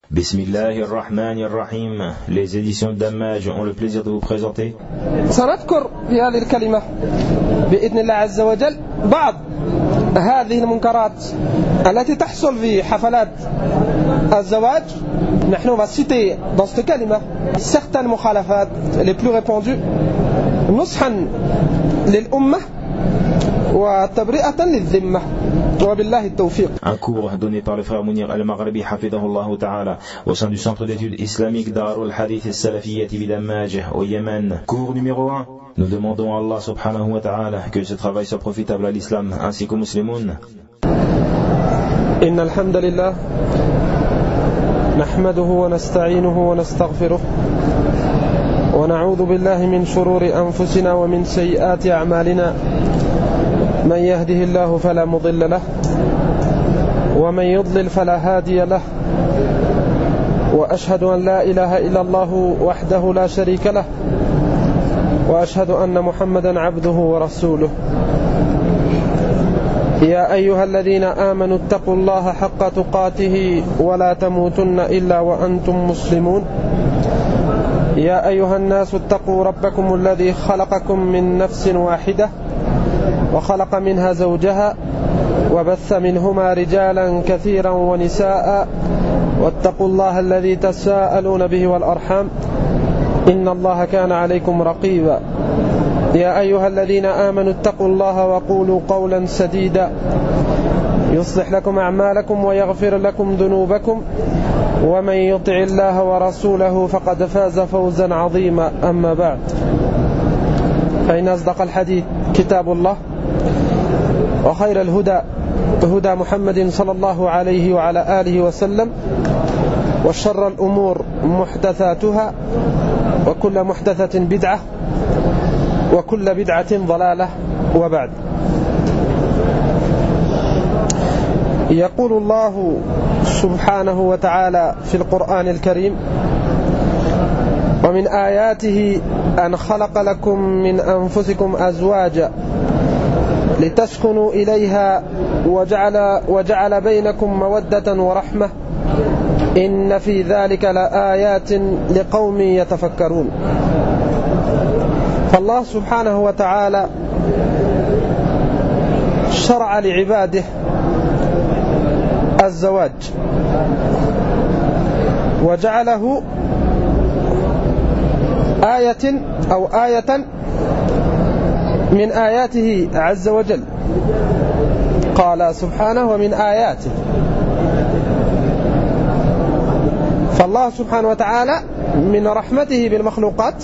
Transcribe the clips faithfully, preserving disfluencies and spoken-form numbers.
Bismillahir Rahmanir Rahim. Les éditions d'Ammaj ont le plaisir de vous présenter. سنذكر في هذه الكلمة بإذن الله عز وجل بعض هذه المنكرات التي تحصل في حفلات الزواج. نحن va citer dans cette كلمة certaines مخالفات les plus répandues نصحا للأمة وتبرئة للذمة وبالله التوفيق. Un cours donné par le frère Mounir Al-Maghribi hafidahullah ta'ala au sein du centre d'études islamiques Darul Hadith Al-Salafiyyah Bidamaj au Yémen. Cours numéro un. Nous demandons à Allah subhanahu wa ta'ala que ce travail soit profitable à l'islam ainsi qu'aux musulmans. إن الحمد لله نحمده ونستعينه ونستغفره ونعوذ بالله من شرور أنفسنا ومن سيئات أعمالنا من يهده الله فلا مضل له ومن يضلل فلا هادي له وأشهد أن لا إله إلا الله وحده لا شريك له وأشهد أن محمدا عبده ورسوله. يا أيها الذين آمنوا اتقوا الله حق تقاته ولا تموتن إلا وأنتم مسلمون. يا أيها الناس اتقوا ربكم الذي خلقكم من نفس واحدة وخلق منها زوجها وبث منهما رجالا كثيرا ونساء واتقوا الله الذي تساءلون به والأرحام إن الله كان عليكم رقيبا. يا أيها الذين آمنوا اتقوا الله وقولوا قولا سديدا يصلح لكم أعمالكم ويغفر لكم ذنوبكم ومن يطع الله ورسوله فقد فاز فوزا عظيما. أما بعد فإن أصدق الحديث كتاب الله وخير الهدى هدى محمد صلى الله عليه وعلى آله وسلم وشر الأمور محدثاتها وكل محدثة بدعة وكل بدعة ضلالة. وبعد يقول الله سبحانه وتعالى في القرآن الكريم ومن آياته أن خلق لكم من أنفسكم أزواجا لتسكنوا إليها وجعل, وجعل بينكم مودة ورحمة إن في ذلك لآيات لقوم يتفكرون. فالله سبحانه وتعالى شرع لعباده الزواج وجعله آية أو آية من آياته عز وجل. قال سبحانه ومن آياته. فالله سبحانه وتعالى من رحمته بالمخلوقات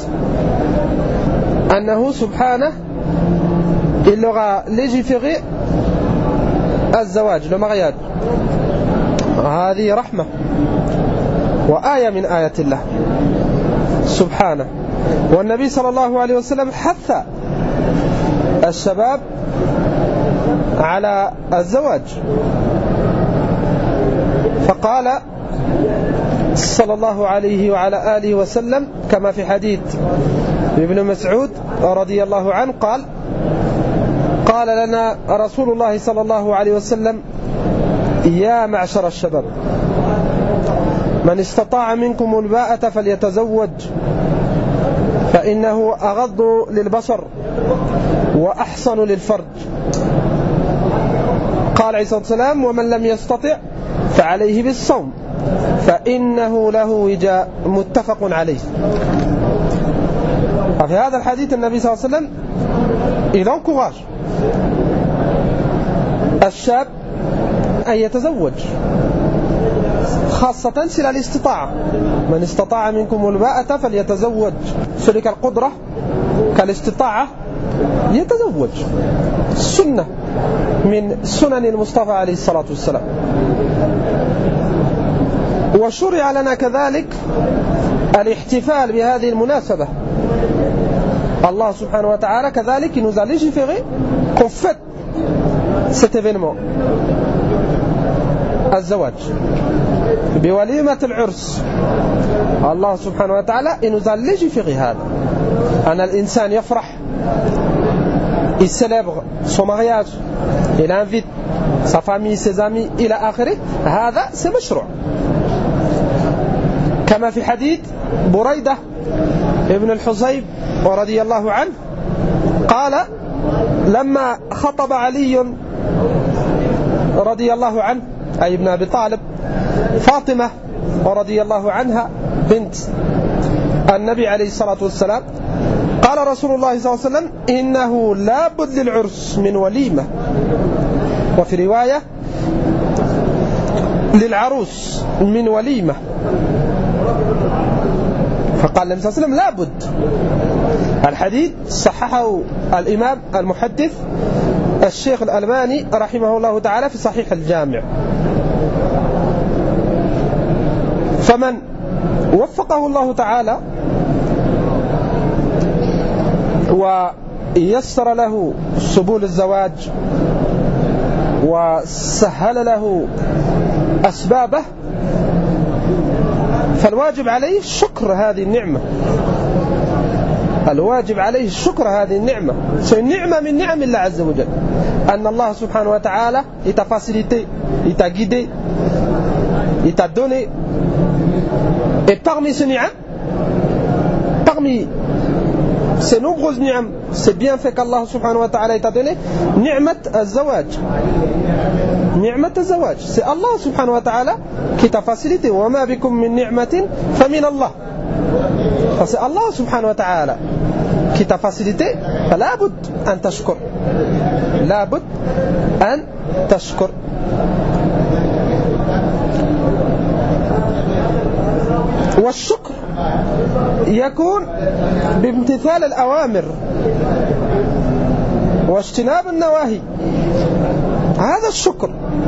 أنه سبحانه il aura légiféré الزواج le mariage. هذه رحمة وآية من آيات الله سبحانه. والنبي صلى الله عليه وسلم حث الشباب على الزواج فقال صلى الله عليه وعلى آله وسلم كما في حديث ابن مسعود رضي الله عنه قال قال لنا رسول الله صلى الله عليه وسلم يا معشر الشباب من استطاع منكم الباءة فليتزوج فإنه أغض للبصر وأحصن للفرج. قال عليه الصلاة والسلام ومن لم يستطع فعليه بالصوم فإنه له وجاء. متفق عليه. وفي هذا الحديث النبي صلى الله عليه وسلم il encourage الشاب أن يتزوج خاصة سل الاستطاعة. من استطاع منكم الباءة فليتزوج. سلك القدرة كالاستطاعة يتزوج. سنة من سنن المصطفى عليه الصلاة والسلام. وشرع لنا كذلك الاحتفال بهذه المناسبة. Allah subhanahu wa ta'ala كذلك nous a légiféré qu'on fête cet événement الزواج بوليمة العرس. الله سبحانه وتعالى il nous a légiféré هذا أن الإنسان يفرح il célèbre son mariage il invite sa famille ses amis إلى آخره. هذا c'est مشروع كما في حديث بريدة ابن الحصيب رضي الله عنه قال لما خطب علي رضي الله عنه أي ابن أبي طالب فاطمة رضي الله عنها بنت النبي عليه الصلاة والسلام قال رسول الله صلى الله عليه وسلم إنه لا بد للعرس من وليمة، وفي رواية للعروس من وليمة، فقال النبي صلى الله عليه وسلم لا بد. الحديث صححه الإمام المحدث الشيخ الألباني رحمه الله تعالى في صحيح الجامع. فمن وفقه الله تعالى ويسر له سبل الزواج وسهل له أسبابه فالواجب عليه شكر هذه النعمة، الواجب عليه شكر هذه النعمة. C'est une ni'ma min ni'am Allah Azza wa Jal. أن الله سبحانه وتعالى il t'a facilité, il t'a guidé, il t'a donné. Et parmi ces ni'am, parmi ces nombreuses ni'am, c'est bien fait qu'Allah subhanahu wa ta'ala t'a donné ni'mat az-zawaj. Ni'mat az-zawaj, c'est Allah subhanahu wa ta'ala qui t'a facilité. Wa ma bikum min ni'matin fa min Allah. C'est Allah subhanahu wa ta'ala qui t'a facilité. فلا بد أن تشكر، لا بد أن تشكر. والشكر يكون بامتثال الأوامر واجتناب النواهي. هذا الشكر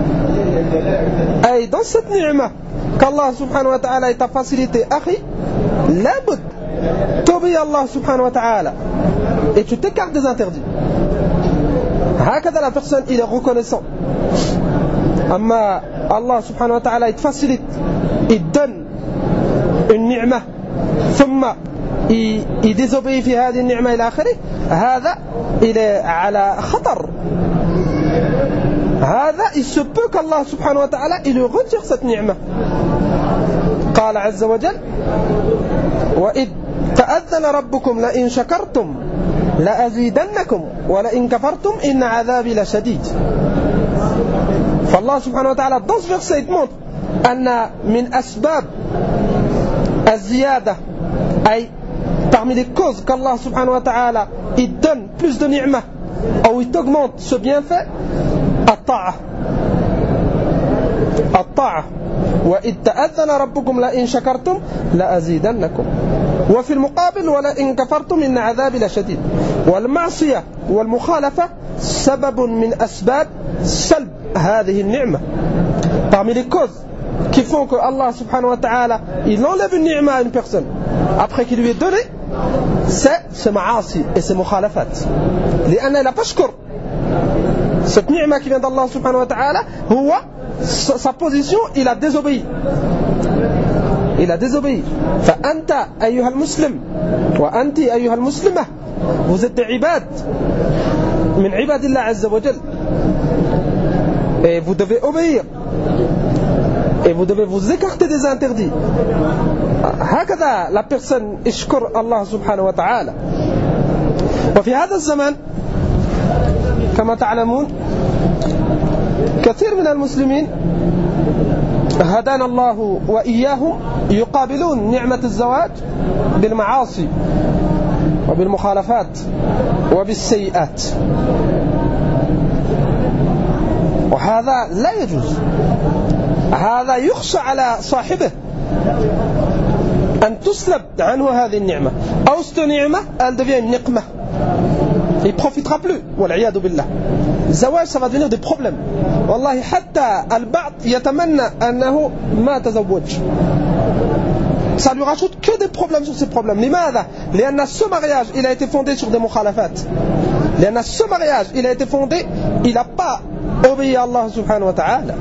أي dans cette ni'ma qu'Allah subhanahu wa ta'ala t'a facilité أخي لابد t'obéis Allah subhanahu wa ta'ala et tu t'écartes des interdits. هكذا la personne il est reconnaissant. أما Allah subhanahu wa ta'ala il te facilite, il donne une ni'ma ثم il désobéit في هذه النعمة إلى آخره، هذا il est على خطر. هذا il se peut qu'Allah subhanahu wa ta'ala il lui retire cette ni'ma. قال عز وجل وإذ تأذن ربكم لئن شكرتم لأزيدنكم ولئن كفرتم إن عذابي لشديد. فالله سبحانه وتعالى dans ce verset il montre أن من أسباب الزيادة أي parmi les causes qu'Allah subhanahu wa ta'ala il donne plus de ni'ma ou il augmente ce bienfait الطاعة. الطاعة وإذ تأذن ربكم لئن شكرتم لأزيدنكم وفي المقابل ولئن كفرتم إن عذابي لشديد. والمعصية والمخالفة سبب من أسباب سلب هذه النعمة. Parmi les causes qui font que Allah subhanahu wa ta'ala il enlève une ni'ma à une personne après qu'il lui est donné, c'est ce ma'asi et ce mukhalafat. لأنه لا تشكر cette ni'ma qui vient d'Allah subhanahu wa ta'ala, huwa sa position il a désobéi. Il a désobéi. فأنت أيها المسلم وأنت أيها المسلمة vous êtes des ibad من عباد الله عز وجل et vous devez obéir et vous devez vous écarter des interdits. هكذا la personne اشكر الله سبحانه وتعالى. وفي هذا الزمان كما تعلمون كثير من المسلمين هدانا الله وإياهم يقابلون نعمة الزواج بالمعاصي وبالمخالفات وبالسيئات، وهذا لا يجوز. هذا يخشى على صاحبه أن تسلب عنه هذه النعمة أو cette ni'ma elle devient une niqma. Il ne profitera plus. والعياذ بالله. الزواج ça va devenir des problèmes. والله حتى البعض يتمنى أنه ما تزوج. Ça lui rajoute que des problèmes sur ces problèmes. لماذا؟ لأن ce mariage il a été fondé sur des مخالفات. لأن ce mariage il a été fondé, il n'a pas obéi à Allah سبحانه وتعالى.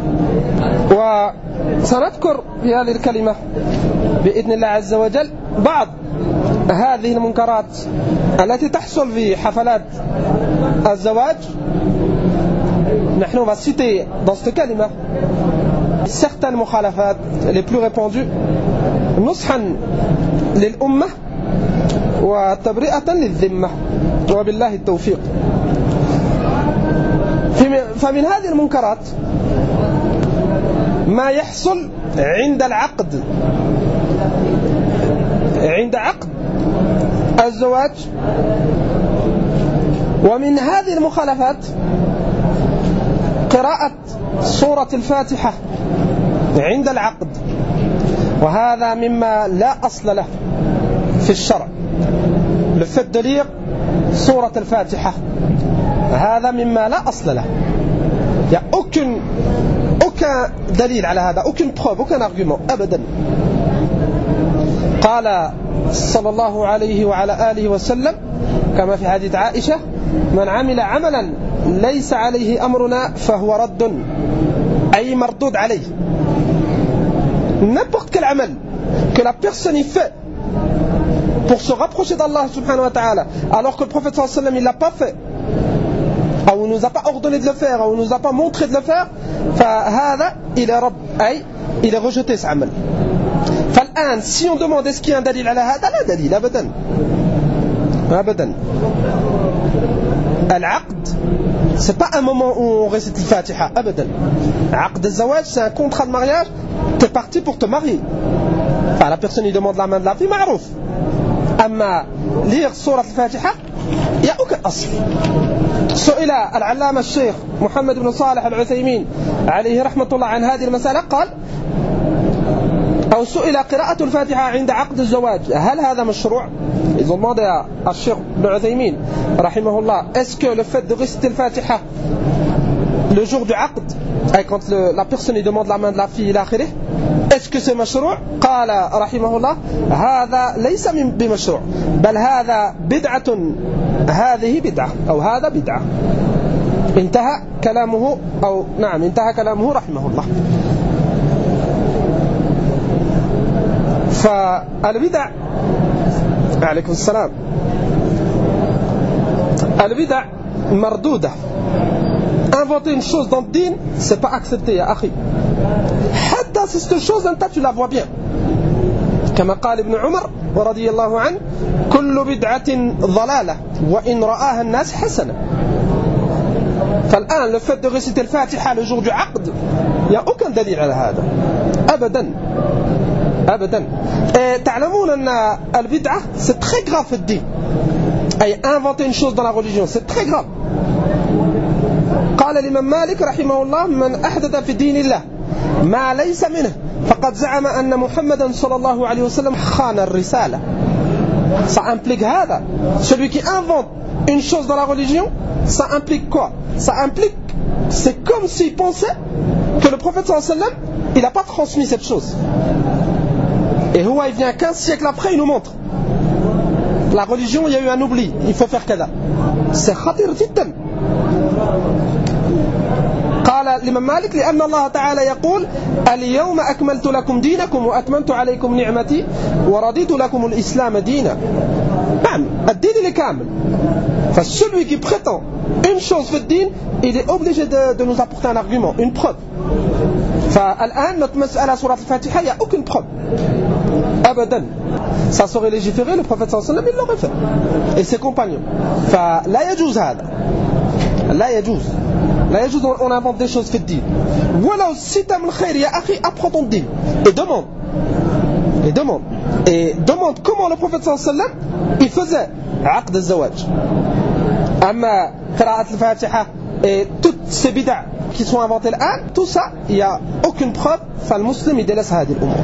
وسنذكر في هذه الكلمة بإذن الله عز وجل بعض هذه المنكرات التي تحصل في حفلات الزواج. نحن on va citer dans cette kalima certaines mukhalafat les plus répandues نصحا للأمة وتبرئة للذمة وبالله التوفيق. فمن هذه المنكرات ما يحصل عند العقد عند عقد الزواج، ومن هذه المخالفات قراءة سورة الفاتحة عند العقد، وهذا مما لا أصل له في الشرع. le fait de lire سورة الفاتحة هذا مما لا أصل له. Il n'y a aucun, aucun dalil على هذا, aucune preuve, aucun argument أبدا. قال صلى الله عليه وعلى آله وسلم كما في حديث عائشة: من عمل عملا ليس عليه أمرنا فهو رد، أي مردود عليه. N'importe quel amal que la personne y fait pour se rapprocher d'Allah subhanahu wa ta'ala, alors que le prophète sallallahu alayhi wa sallam il l'a pas fait, ou nous a pas ordonné de le faire, ou nous a pas montré de le faire, فهذا il est رب, أي il est rejeté ce amal. فالآن si on demande est-ce qu'il y a un dalil على هذا, لا دليل أبدا أبدا. العقد c'est pas un moment où on récite le Fatiha, أبدا. عقد الزواج c'est un contrat de mariage, t'es parti pour te marier. Enfin, la personne lui demande la main de la fille, معروف. أما lire سورة الفاتحة il y a aucun أصل. سئل العلامة الشيخ محمد بن صالح العثيمين عليه رحمة الله عن هذه المسألة، قال أو سئل قراءة الفاتحة عند عقد الزواج هل هذا مشروع؟ Ils ont demandé à, à Cheikh Ibn Uthaymin rahimahullah, est-ce que le fait de réciter le Fatiha le jour du aqd, et quand le, la personne lui demande la main de la fille, est-ce que c'est مشروع؟ قال رحمه الله هذا ليس بمشروع بل هذا بدعة، هذه بدعة أو هذا بدعة. انتهى كلامه، أو نعم انتهى كلامه رحمه الله. فالبدع عليكم السلام البدع مردودة. Inventer une chose dans le din, c'est pas accepté يا أخي. حتى si cette chose أنت tu la vois bien. كما قال ابن عمر رضي الله عنه: كل بدعة ضلالة وإن رآها الناس حسنة. فالآن le fait de réciter le Fatiha le jour du aqd, il n'y a aucun dalil على هذا أبدا أبدا. تعلمون أن البدعة c'est très grave في الدين. أي inventer une chose dans la religion c'est très grave. قال الإمام مالك رحمه الله: من أحدث في دين الله ما ليس منه فقد زعم أن محمدا صلى الله عليه وسلم خان الرسالة. Ça implique هذا. Celui qui invente une chose dans la religion, ça implique quoi? Ça implique, c'est comme s'il pensait que le prophète sallallahu alayhi wa sallam il n'a pas transmis cette chose. Et Houa il vient quinze siècles après, il nous montre la religion, il y a eu un oubli, il faut faire كذا. C'est خطير جدا. قال الإمام مالك: لأن الله تعالى يقول: اليوم أكملت لكم دينكم وأتممت عليكم نعمتي ورضيت لكم الإسلام دينا. نعم الدين il est كامل. فcelui qui prétend une chose في الدين, il est obligé de, de nous apporter un argument, une preuve. فالآن notre مسألة سورة الفاتحة, il n'y a aucune preuve أبدا. Ça serait légiféré, le prophète sallallahu alayhi wa sallam il l'aurait fait, et ses compagnons. فلا يجوز هذا, لا يجوز. لا يجوز on invente des choses في الدين. ولو si t'aimes le khair, ya akhi, apprends ton din et demande et demande et demande comment le prophète sallallahu alayhi wa sallam il faisait عقد الزواج. أما قراءة الفاتحة et toutes ces bid'a qui sont inventées là, tout ça il n'y a aucune preuve. فالمسلم يدلس هذه الأمور,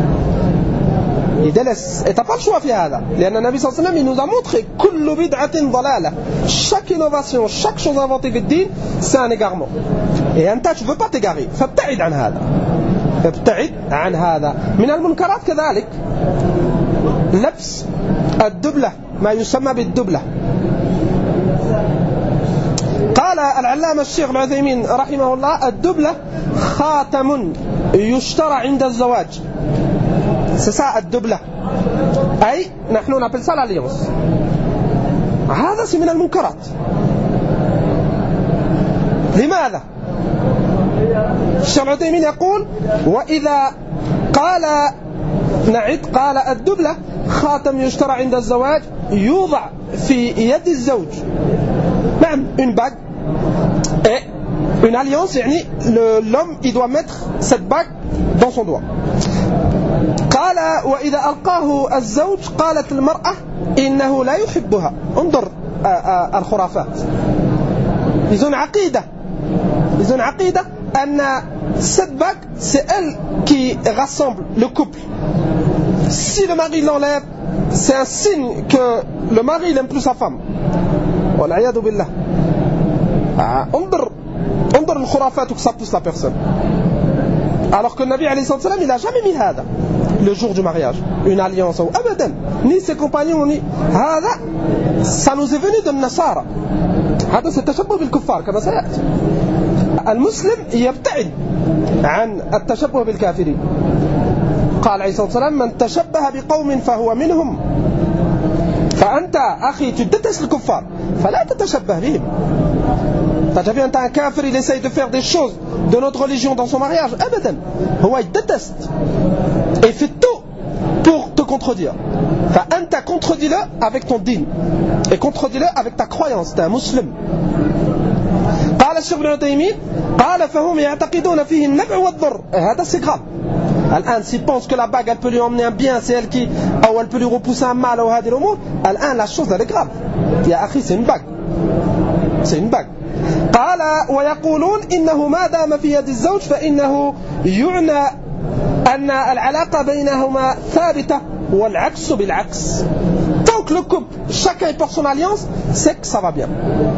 يدلس. Et t'as pas le choix في هذا, لأن النبي صلى الله عليه وسلم il nous a montré كل بدعة ضلالة. Chaque innovation, chaque chose inventée في الدين, c'est un égarement. Et أنت tu veux pas t'égarer, فابتعد عن هذا, فابتعد عن هذا. من المنكرات كذلك لبس الدبلة, ما يسمى بالدبلة. قال العلامة الشيخ العثيمين رحمه الله: الدبلة خاتم يشترى عند الزواج. c'est ça الدبلة, أي نحن نقول ça l'alliance. هذا c'est من المنكرات. لماذا؟ الشيخ العثيمين يقول: وإذا قال نعد قال الدبلة خاتم يشترى عند الزواج يوضع في يد الزوج. نعم une bague et une alliance يعني l'homme il doit mettre cette bague dans son doigt. قال وإذا ألقاه الزوج قالت المرأة إنه لا يحبها. انظر الخرافات. ils ont une عقيدة ils ont une عقيدة أن cette bague c'est elle qui rassemble le couple. Si le mari l'enlève, c'est un signe que le mari n'aime plus sa femme. والعياذ بالله. انظر انظر الخرافات que ça pousse la personne. Alors que le Nabi alayhi salam il n'a jamais mis هذا le jour du mariage, une alliance ou abadan, ni ses compagnons ni هذا ça nous est venu de النصارى. هذا التشبه بالكفار كما سيأتي. المسلم يبتعد عن التشبه بالكافرين. قال عليه الصلاة والسلام من تشبه بقوم فهو منهم. فأنت أخي tu détestes le kuffar فلا تتشبه بهم. T'as déjà vu un kafir il essaye de faire des choses de notre religion dans son mariage? Abadan. هو il déteste et fait tout pour te contredire. فأنت contredis-le avec ton dîn et contredis-le avec ta croyance. T'es un musulman. قال الشيخ ابن عثيمين قال فهم يعتقدون فيه النفع والضر. هذا c'est grave. الآن s'il pense que la bague elle peut lui emmener un bien, c'est elle qui ou elle peut lui repousser un mal ou هذه الأمور. الآن la chose elle est grave. يا أخي c'est une bague. C'est une bague. قال ويقولون إنه ما دام في يد الزوج فإنه يعنى أن العلاقة بينهما ثابتة والعكس بالعكس. Tant que le couple chacun porte son alliance, c'est que ça va bien.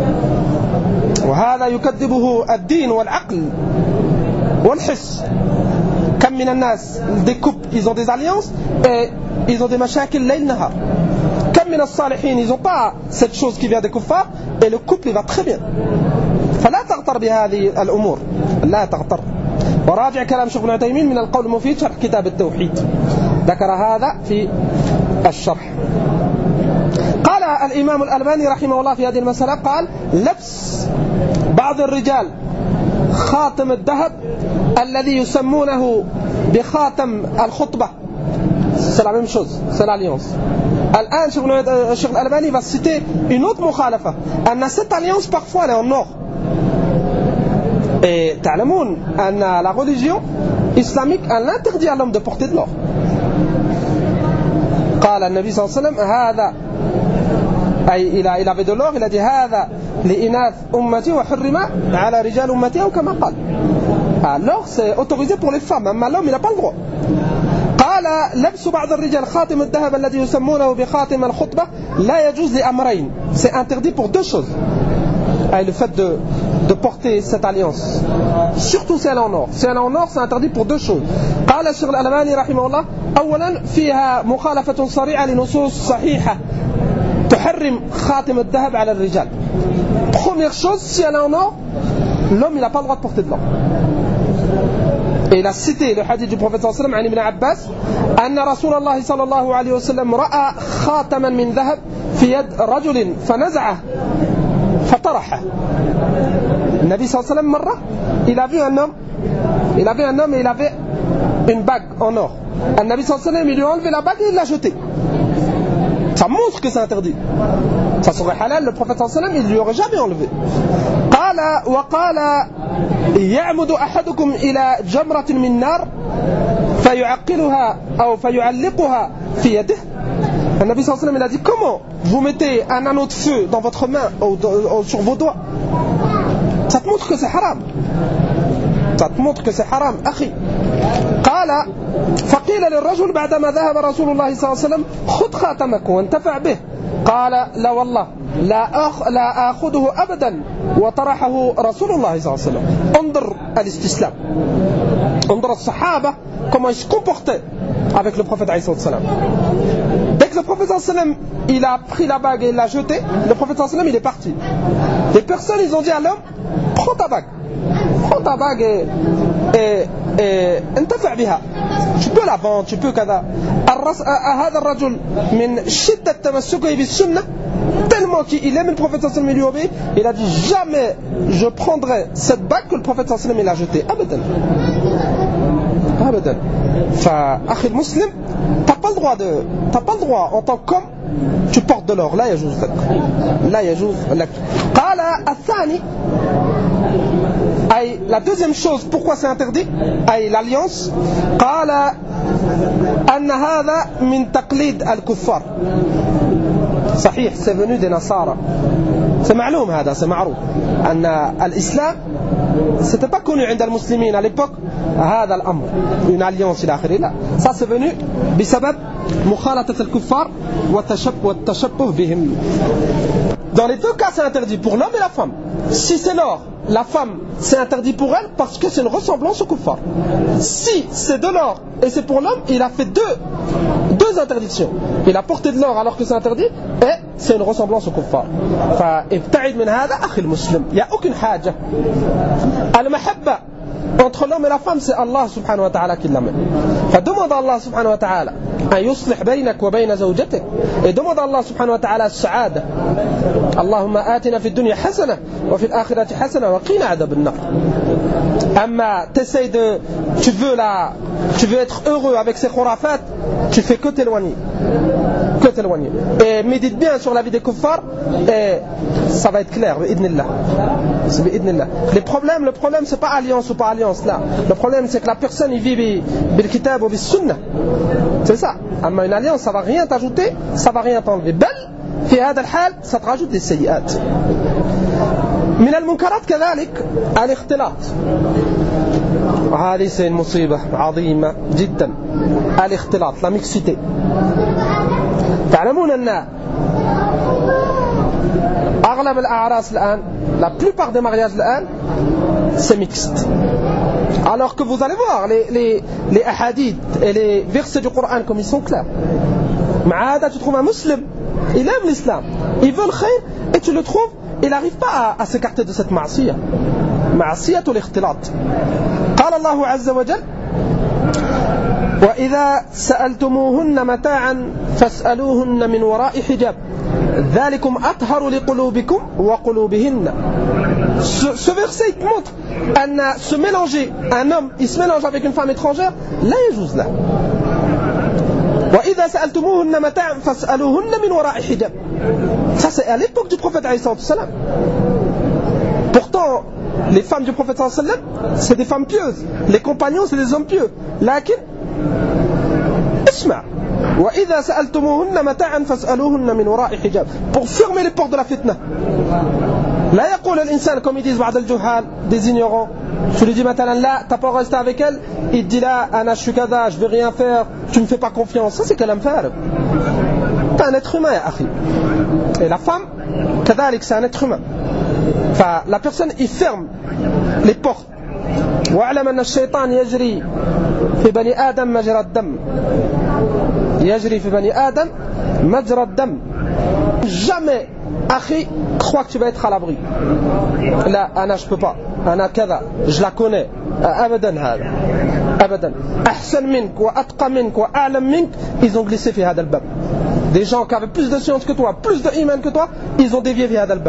وهذا يكذبه الدين والعقل والحس. كم من الناس des couples ils ont des alliances et ils ont des مشاكل ليل نهار. كم من الصالحين ils ont pas cette chose qui vient des kuffars et le couple il va très bien. فلا تغتر بهذه الأمور لا تغتر. وراجع كلام شيخ ابن عثيمين من القول المفيد شرح كتاب التوحيد ذكر هذا في الشرح. قال الإمام الألباني رحمه الله في هذه المسألة قال لبس بعض الرجال خاتم الذهب الذي يسمونه بخاتم الخطبة c'est la même chose, c'est l'alliance. الآن Cheikh Al-Albani va citer une autre مخالفة أن cette alliance parfois elle est en or. Et تعلمون أن la religion islamique elle interdit à l'homme de porter de l'or. قال النبي صلى الله عليه وسلم هذا أي il avait de l'or, il a dit هذا لإناث أمتي وحرم على رجال أمتي أو كما قال. l'or c'est autorisé pour les femmes, mais l'homme il n'a pas le droit. قال لبس بعض الرجال خاتم الذهب الذي يسمونه بخاتم الخطبة لا يجوز لأمرين. C'est interdit pour deux choses. Et le fait de, de porter cette alliance, surtout si elle est en or. Si elle est en or, c'est interdit pour deux choses. قال الشيخ الألباني رحمه الله أولا فيها مخالفة صريحة لنصوص صحيحة تحرم خاتم الذهب على الرجال. Première chose, si elle est en or, l'homme il n'a pas le droit de porter de l'or. Et il a cité le hadith du prophète sallallahu alayhi wa sallam عن ابن عباس أن رسول الله صلى الله عليه وسلم رأى خاتما من ذهب في يد رجل فنزعه فطرحه. النبي صلى الله عليه وسلم مرة il a vu un homme il avait un homme et il avait une bague en or. النبي صلى الله عليه وسلم il lui a enlevé la bague et il l'a jetée. Ça montre que c'est interdit. Ça serait halal, le prophète sallallahu alayhi wa sallam il lui aurait jamais enlevé. قال وقال يعمد أحدكم إلى جمرة من نار فيعقلها أو فيعلقها في يده. النبي صلى الله عليه وسلم il a dit comment vous mettez un anneau de feu dans votre main ou, ou sur vos doigts. Ça te montre que c'est haram. Ça te montre que c'est haram أخي. قال فقيل للرجل بعدما ذهب رسول الله صلى الله عليه وسلم خذ خاتمك وانتفع به. قال لا والله لا أخ لا آخذه أبدا وطرحه رسول الله صلى الله عليه وسلم. انظر الاستسلام. انظر الصحابة comment ils se comportaient avec le prophète عليه الصلاة والسلام. Dès que le prophète صلى الله عليه وسلم il a pris la bague et il l'a jetée, le prophète صلى الله عليه وسلم il est parti. Les personnes ils ont dit à l'homme prends ta bague, prends ta bague et et et انتفع بها. Tu peux la vendre, tu peux كذا. هذا الرجل من شدة تمسكه بالسنة tellement qu'il aime le prophète sallallahu alayhi wa sallam, il a dit jamais je prendrai cette bague que le prophète sallallahu alayhi wa sallam il a jetée. Abadan. أبدا. فأخي المسلم, t'as pas le droit de, t'as pas le droit en tant qu'homme, tu portes de l'or. لا يجوز لك. لا يجوز لك. قال الثاني, أي la deuxième chose, pourquoi c'est interdit, أي l'alliance, قال أن هذا من تقليد الكفار. صحيح, c'est venu des Nasara. C'est معلوم هذا, c'est معروف أن الإسلام c'était pas connu عند المسلمين à l'époque هذا الأمر, une alliance إلى آخره. لا, ça c'est venu بسبب مخالطة الكفار والتشبه بهم. Dans les deux cas c'est interdit pour l'homme et la femme. Si c'est l'or, la femme c'est interdit pour elle parce que c'est une ressemblance au kuffar. Si c'est de l'or et c'est pour l'homme, il a fait deux, deux interdictions. Il a porté de l'or alors que c'est interdit et c'est une ressemblance au kuffar. فابتعد من هذا أخي المسلم. Il n'y a aucune حاجة. المحبة entre l'homme et la femme, c'est Allah subhanahu wa ta'ala qui l'amène. فدمض Allah subhanahu wa ta'ala أن يصلح بينك وبين زوجتك, et demande à Allah subhanahu wa ta'ala السعادة. اللهم آتنا في الدنيا حسنة وفي الآخرة حسنة وقنا عذاب النار. أما t'essayes de, tu veux la, tu veux être heureux avec ces khurafat, tu fais que t'éloigner, que t'éloigner. Et médite bien sur la vie des kuffars et ça va être clair. Les problèmes, le problème c'est pas alliance ou pas alliance là. Le problème c'est que la personne il vit bil kitab ou bis sunnah. C'est ça. أما une alliance ça va rien t'ajouter, ça va rien t'enlever. بل في هذا الحال ça te rajoute des سيئات. من المنكرات كذلك الاختلاط. وهذه c'est une مصيبة عظيمة جدا. الاختلاط, la mixité. تعلمون أن أغلب الأعراس الآن, la plupart des mariages الآن c'est mixte. Alors que vous allez voir les, les, les ahadiths et les versets du Coran comme ils sont clairs. Ma'ada, tu trouves un musulman, il aime l'islam, il veut le khayr et tu le trouves, il n'arrive pas à, à s'écarter de cette ma'asiyah. Ma'asiyah ou l'ikhtilat. قال الله عز وجل وإذا سألتموهن متاعا فاسألوهن من وراء حجاب ذلكم أطهر لقلوبكم وقلوبهن. Ce, ce verset il te montre أن se mélanger, un homme il se mélange avec une femme étrangère لا يجوز له. وإذا سألتموهن متاعا فاسألوهن من وراء حجاب. Ça c'est à l'époque du prophète alayhi salam. Pourtant les femmes du prophète sallam c'est des femmes pieuses, les compagnons c'est des hommes pieux. لكن اسمع وإذا سألتموهن متاعا فاسألوهن من وراء حجاب, pour fermer les portes de la fitna. لا يقول الإنسان comme ils disent بعض الجهال, des ignorants, tu lui dis maintenant là t'as pas resté avec elle, il te dit là أنا je suis كذا, je veux rien faire, tu me fais pas confiance. Ça c'est كلام فارغ. t'es un être humain يا أخي, et la femme كذلك c'est un être humain. Enfin, la personne il ferme les portes. واعلم أن الشيطان يجري في بني آدم مجرى الدم يجري في بني آدم مجرى الدم. Jamais أخي crois que tu vas être à l'abri. Là, أنا je peux pas, أنا كذا, je la connais. أبدا هذا أبدا. أحسن منك وأتقى منك وأعلم منك, ils ont glissé في هذا الباب. Des gens qui avaient plus de science que toi, plus de iman que toi, ils ont dévié في هذا الباب.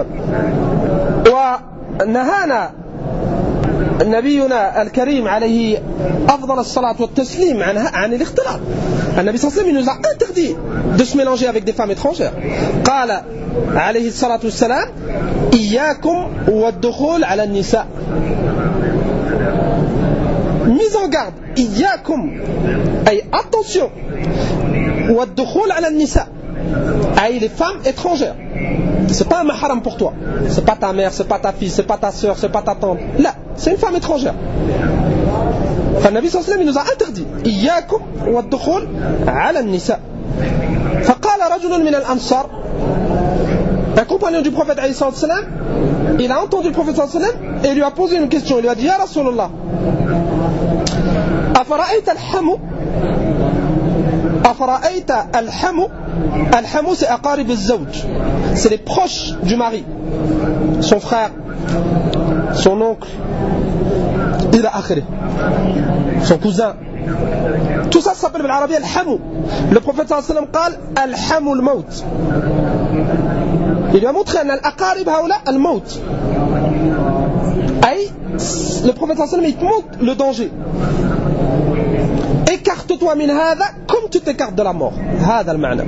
ونهانا نبينا الكريم عليه أفضل الصلاة والتسليم عن عن الاختلاط. النبي صلى الله عليه وسلم nous a interdit de se mélanger avec des femmes étrangères. قال عليه الصلاة والسلام إياكم والدخول على النساء. Mise en garde, إياكم أي attention, والدخول على النساء أي les femmes étrangères. C'est pas un mahram pour toi, c'est pas ta mère, c'est pas ta fille, c'est pas ta soeur, c'est pas ta tante. Là, c'est une femme étrangère. فالنبي صلى الله عليه وسلم nous a interdit إياكم والدخول على النساء. فقال رجل من الأنصار, un compagnon du prophète alayhi salam, il a entendu le prophète sallallahu alayhi wa sallam et il lui a posé une question. Il lui a dit Ya Rasulallah, أفرأيت الحم أفرأيت الحم. الحم c'est أقارب الزوج, c'est les proches du mari, son frère, son oncle, إلى آخره, son cousin. Tout ça s'appelle en arabe al-hamu. Le prophète sallallahu alayhi wa sallam قال الحم الموت. Il lui a montré أن الأقارب هؤلاء الموت. أي le prophète sallallahu alayhi wa sallam il te montre le danger. écarte-toi min hada comme tu t'écartes de la mort. هذا المعنى.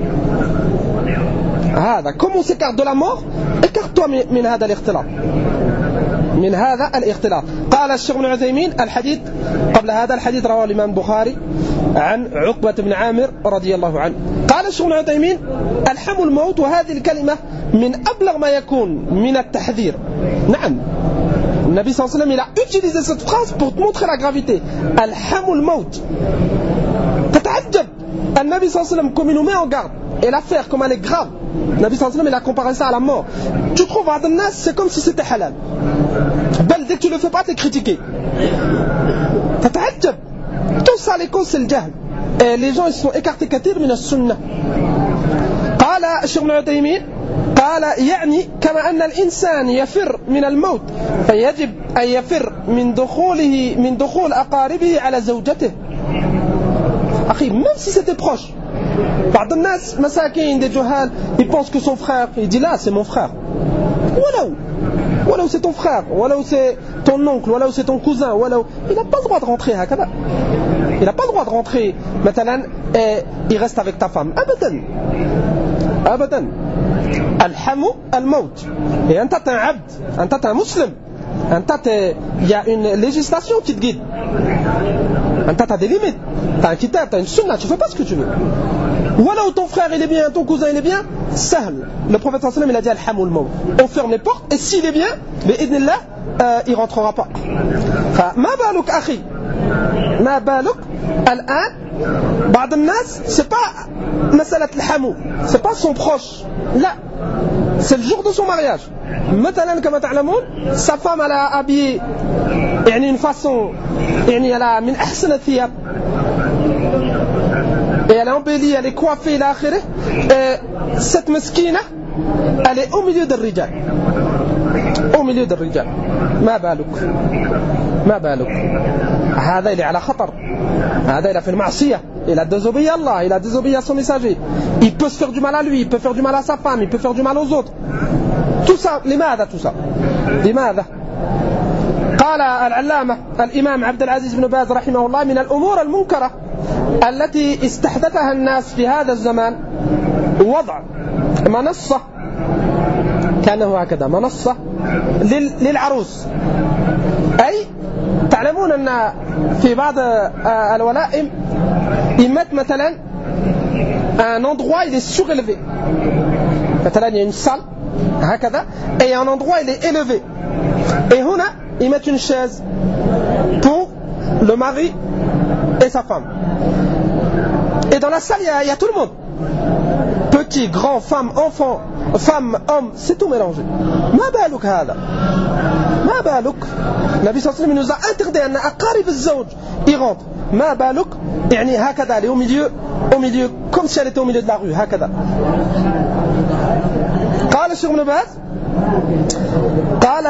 هذا comme on s'écarte de la mort, écarte-toi من هذا الاختلاط. من هذا الاختلاط. قال الشيخ ابن عثيمين الحديث قبل هذا الحديث رواه الإمام البخاري عن عقبة بن عامر رضي الله عنه. قال الشيخ ابن عثيمين الحم الموت، وهذه الكلمة من أبلغ ما يكون من التحذير. نعم النبي صلى الله عليه وسلم il a utilisé cette phrase pour te montrer la gravité. الحم الموت. تتعجب النبي صلى الله عليه وسلم comme il nous met en garde et l'affaire comme elle est grave. Le Nabi sallallahu alayhi wa sallam il a comparé ça à la mort. Tu trouves à Nas, c'est comme si c'était halal. Bel, dès que tu le fais pas, t'es critiqué. Tata'ajjab. Tout ça, les causes, c'est le jahl. Et les gens ils sont écartés kathir min as-sunnah. قال الشيخ ابن عثيمين قال يعني كما أن الإنسان يفر من الموت فيجب أن يفر من دخوله من دخول أقاربه على زوجته. أخي même si c'était proche. بعض الناس مساكين des جهال ils pensent que son frère il dit là c'est mon frère ولو ولو c'est ton frère ولو c'est ton oncle ولو c'est ton cousin ولو il n'a pas le droit de rentrer هكذا il n'a pas le droit de rentrer مثلا et il reste avec ta femme أبدا أبدا الحم الموت et أنت t'es un عبد أنت t'es un muslim أنت il y a une législation qui te guide أنت t'as des limites t'as un kitab t'as une sunna tu fais pas ce que tu veux. Voilà où ton frère il est bien, ton cousin il est bien, sahl. Le prophète sallallahu alayhi wa sallam il a dit al-hamul maut. On ferme les portes et s'il est bien, bi'idnillah, euh, il rentrera pas. Ma baluk akhi, ma baluk al-an, بعض الناس c'est pas مسألة الحمو, c'est pas son proche. Là, c'est le jour de son mariage. مثلا كما تعلمون, sa femme elle a habillé يعني une façon, يعني elle a من أحسن الثياب. Et elle est embellie, elle est coiffée, il a akhiré. Et cette meskina, elle est au milieu de rijal. Au milieu de rijal. ما بالك ما بالك هذا il est على خطر. هذا il a fait une معصية. Il a désobéi à Allah, il a désobéi à son messager. Il peut se faire du mal à lui, il peut faire du mal à sa femme, il peut faire du mal aux autres. Tout ça, لماذا tout ça لماذا قال العلامة الإمام عبد العزيز بن باز رحمه الله من الأمور المنكرة التي استحدثها الناس في هذا الزمان وضع منصة كأنه هكذا منصة للعروس. أي تعلمون أن في بعض الولائم يمت مثلا un endroit il est surélevé. مثلا il y a une salle هكذا et un endroit il est élevé. Et هنا ils mettent une chaise pour le mari et sa femme. Et dans la salle, il y a, il y a tout le monde. Petit, grand, femme, enfant, femme, homme, c'est tout mélangé. Ma balouk hada. Ma balouk. Nabi sallallahu alayhi wa sallam nous a interdit à aqarib al-zawj. Il rentre. Ma balouk. Yani hakada, elle est au milieu, au milieu, comme si elle était au milieu de la rue. Hakada. قال الشيخ ابن باز قال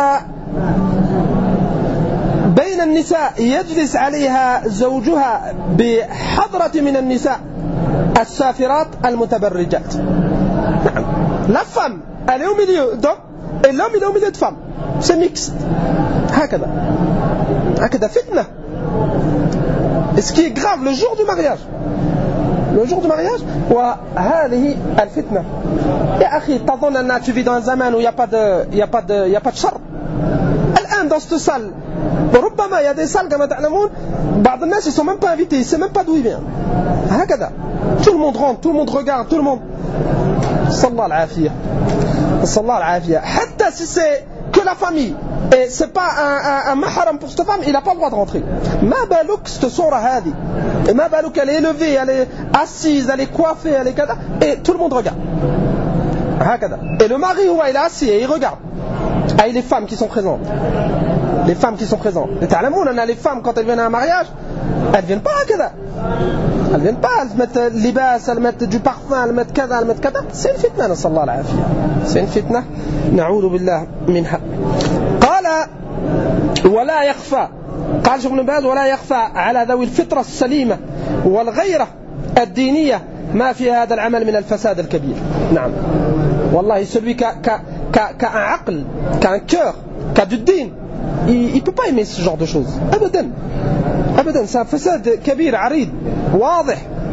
بين النساء يجلس عليها زوجها بحضرة من النساء السافرات المتبرجات. نعم. La femme elle est au milieu d'hommes et l'homme il est au milieu de femmes. C'est mixte. هكذا. هكذا فتنة. Et ce qui est grave le jour du mariage. Le jour du mariage وهذه الفتنة. يا أخي تظن أن tu vis dans un zaman où il n'y a pas de il y a pas de il y a pas de char. الآن dans cette salle ربما il y a des salles كما تعلمون بعض الناس ils sont même pas invités, ils savent même pas d'où ils viennent. هكذا. Tout le monde rentre, tout le monde regarde, tout le monde. صلى الله العافية. صلى الله العافية. حتى si c'est que la famille et c'est pas un, un, un mahram pour cette femme, il n'a pas le droit de rentrer. ما بالك cette sourate هذه. Et ما بالك elle est élevée, elle est assise, elle est coiffée, elle est كذا et tout le monde regarde. هكذا. Et le mari il est assis et il regarde. Ah, et les femmes qui sont présentes. Les femmes qui sont présentes. Et تعلمون أن les femmes quand elles viennent à un mariage, elles viennent pas كذا. Elles viennent pas, elles mettent libas, elles mettent du parfum, elles mettent كذا, elles mettent كذا. C'est une fitna, نسأل الله العافية. C'est une fitna. نعوذ بالله منها. قال ولا يخفى. قال شيخ ابن باز ولا يخفى على ذوي الفطرة السليمة والغيرة الدينية ما في هذا العمل من الفساد الكبير. نعم. والله celui qui a, qui a, qui a un عقل, qui a un cœur, qui a du din, il ne peut pas aimer ce genre de choses. Abadan. Abadan, c'est un fasad kabir, arid, wadih.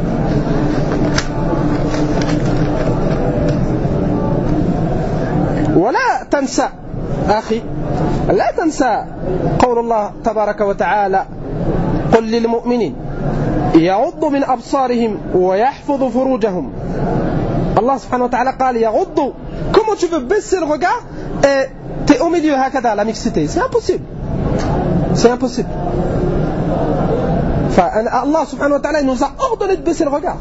ولا تنسى أخي لا تنسى قول الله تبارك وتعالى قل للمؤمنين يغضوا من أبصارهم ويحفظوا فروجهم. Allah subhanahu wa ta'ala قال يغضوا. Comment tu veux baisser le regard et t'es au milieu هكذا la mixité? C'est impossible. C'est impossible. Enfin, Allah subhanahu wa ta'ala il nous a ordonné de baisser le regard.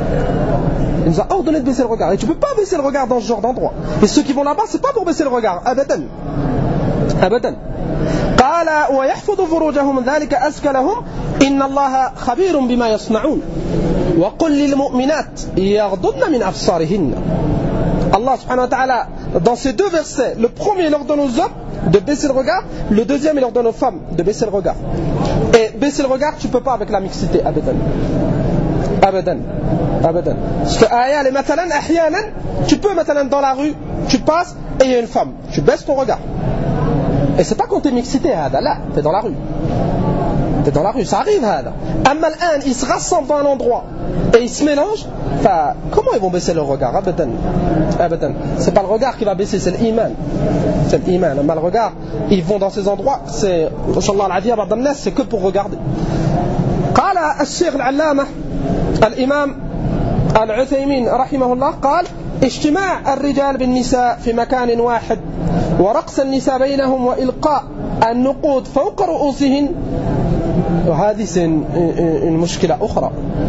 Il nous a ordonné de baisser le regard. Et tu ne peux pas baisser le regard dans ce genre d'endroit. Et ceux qui vont là-bas, c'est pas pour baisser le regard. Abadan. Abadan. قال ويحفظوا فروجهم ذلك أزكى لهم إن الله خبير بما يصنعون وقل للمؤمنات يغضضن من أبصارهن. Allah subhanahu wa ta'ala, dans ces deux versets, le premier il ordonne aux hommes de baisser le regard, le deuxième il ordonne aux femmes de baisser le regard. Et baisser le regard, tu ne peux pas avec la mixité. Abadan. Abadan. Abadan. Parce que ayah, les matalan, ahyanan, tu peux matalan dans la rue, tu passes et il y a une femme, tu baisses ton regard. Et c'est pas quand t'es mixité, hada, là, t'es dans la rue. T'es dans la rue, ça arrive, hada. Amma al-an, ils se rassemblent dans un endroit et ils se mélangent, enfin, comment ils vont baisser leur regard? Abadan. Abadan. C'est pas le regard qui va baisser, c'est l'iman. C'est l'iman. Amma le regard, ils vont dans ces endroits, c'est, inshallah al-adiyah, ba'd-an-nas, c'est que pour regarder. قال الشيخ العلامة الإمام العثيمين رحمه الله قال اجتماع الرجال بالنساء في مكان واحد ورقص النساء بينهم وإلقاء النقود فوق رؤوسهن وهذه مشكلة أخرى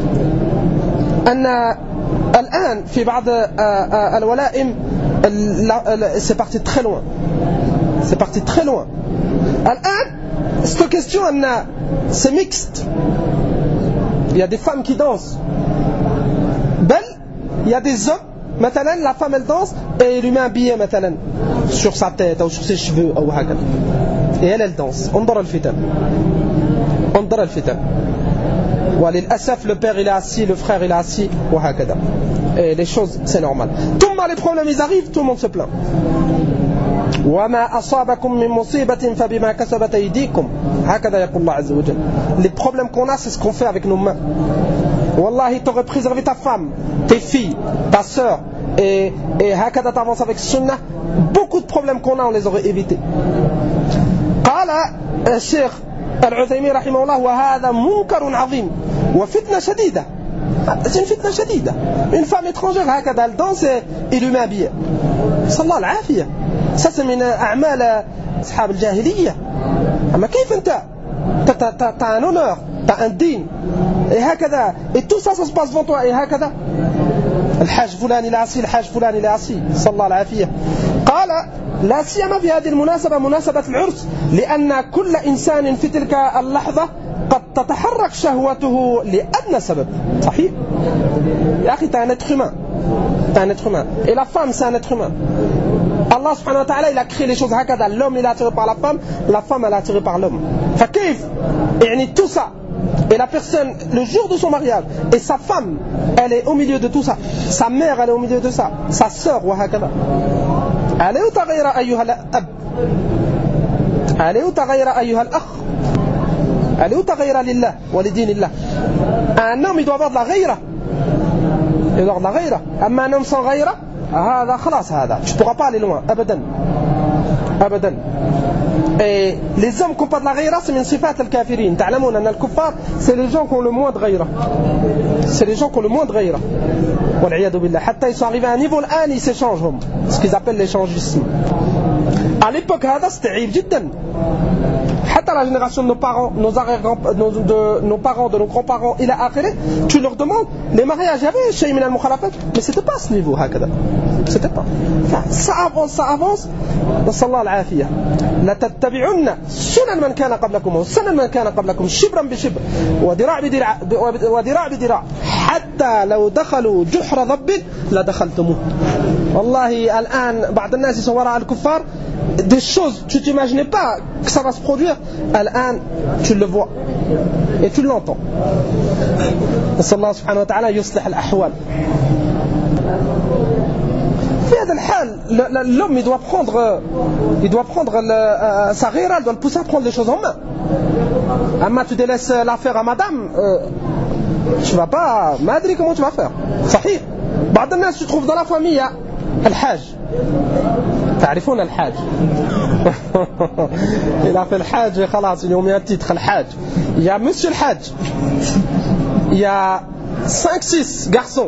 أن الآن في بعض الولائم c'est parti très loin c'est parti très loin الآن cette question c'est mixte. Il y a des femmes qui dansent. Belle, il y a des hommes, maintenant la femme elle danse et il lui met un billet maintenant sur sa tête ou sur ses cheveux ou hakada. Et elle elle danse. Ondar al-fitan. Ondar al-fitan. Walil-asaf, le père il est assis, le frère il est assis ou hakada. Et les choses c'est normal. Tout le monde les problèmes ils arrivent, tout le monde se plaint. وما أصابكم من مصيبة فبما كسبت أيديكم هكذا يقول الله عز وجل. Les problèmes qu'on a c'est ce qu'on fait avec nos mains. Wallahi t'aurais préservé ta femme, tes filles, ta sœur et, et هكذا t'avances avec sunnah, beaucoup de problèmes qu'on a on les aurait évités. قال الشيخ العثيمين رحمه الله وهذا منكر عظيم وفتنة شديدة. C'est une fitna shadida. Une femme étrangère هكذا elle danse et il lui met un billet. صلى الله العافية. Ça c'est من أعمال أصحاب الجاهلية. أما كيف أنت t'as un honneur, t'as un dîne et هكذا et tout ça ça se passe devant toi et هكذا الحاج فلان إلى عصي الحاج فلان إلى عصي صلى الله العافية. قال لا سيما في هذه المناسبة مناسبة العرس لأن كل إنسان في تلك اللحظة قد تتحرك شهوته لأدنى سبب. صحيح يا أخي t'es un être humain, t'es un être humain et la femme c'est un être humain. Allah subhanahu wa ta'ala il a créé les choses hakada, l'homme il est attiré par la femme, la femme elle est attirée par l'homme. فكيف يعني tout ça et la personne le jour de son mariage et sa femme elle est au milieu de tout ça, sa mère elle est au milieu de ça, sa sœur وهكذا. ألا يتغير أيها الأب ألا يتغير أيها الأخ ألا يتغير لله ولدين الله. Un homme il doit avoir de la غيرة, il doit avoir de la غيرة. أما un homme sans غيرة هذا خلاص هذا tu ne pourras pas aller loin أبدا أبدا. Et les hommes qui n'ont pas de la غيرة c'est من صفات الكافرين. تعلمون أن الكفار c'est les gens qui ont le moins de غيرة, c'est les gens qui ont le moins de غيرة والعياذ بالله. حتى ils sont arrivés à un niveau الآن ils s'échangent هم, ce qu'ils appellent l'échangisme. À l'époque هذا c'était عيب جدا. حتى la génération de nos parents, nos arrière-grands, nos, de nos parents, de nos grands-parents, il a akhiré, tu leur demandes, les mariages, il y avait chez Imam al-Mukhalafat, mais c'était pas à ce niveau, hakada. C'était pas. Enfin, ça avance, ça avance. Nassallah al-afiyah. La tattabi'unna sunan man kana qablakum, wa sunan man kana qablakum, shibran bi shibr, wa dira' bi dira', wa dira' bi dira', hatta law dakhalu juhra dhabbin, la dakhaltumuh. Wallahi, al-an, ba'd an-nas sont wara al-kuffar, des choses, tu t'imaginais pas que ça va se produire, al-an, tu le vois et tu l'entends. نسأل الله سبحانه وتعالى يصلح الأحوال. في هذا l'homme il doit prendre, il doit prendre le, euh, sa ghira, il doit le pousser à prendre les choses en main. Amma tu délaisses l'affaire à madame, euh, tu vas pas, madri comment tu vas faire. Sahih. بعض الناس tu trouves dans la famille الحاج. تعرفون الحاج. il a fait الحاج خلاص ils ont mis un titre الحاج. Il y a monsieur le Hajj. Il y a cinq six garçons.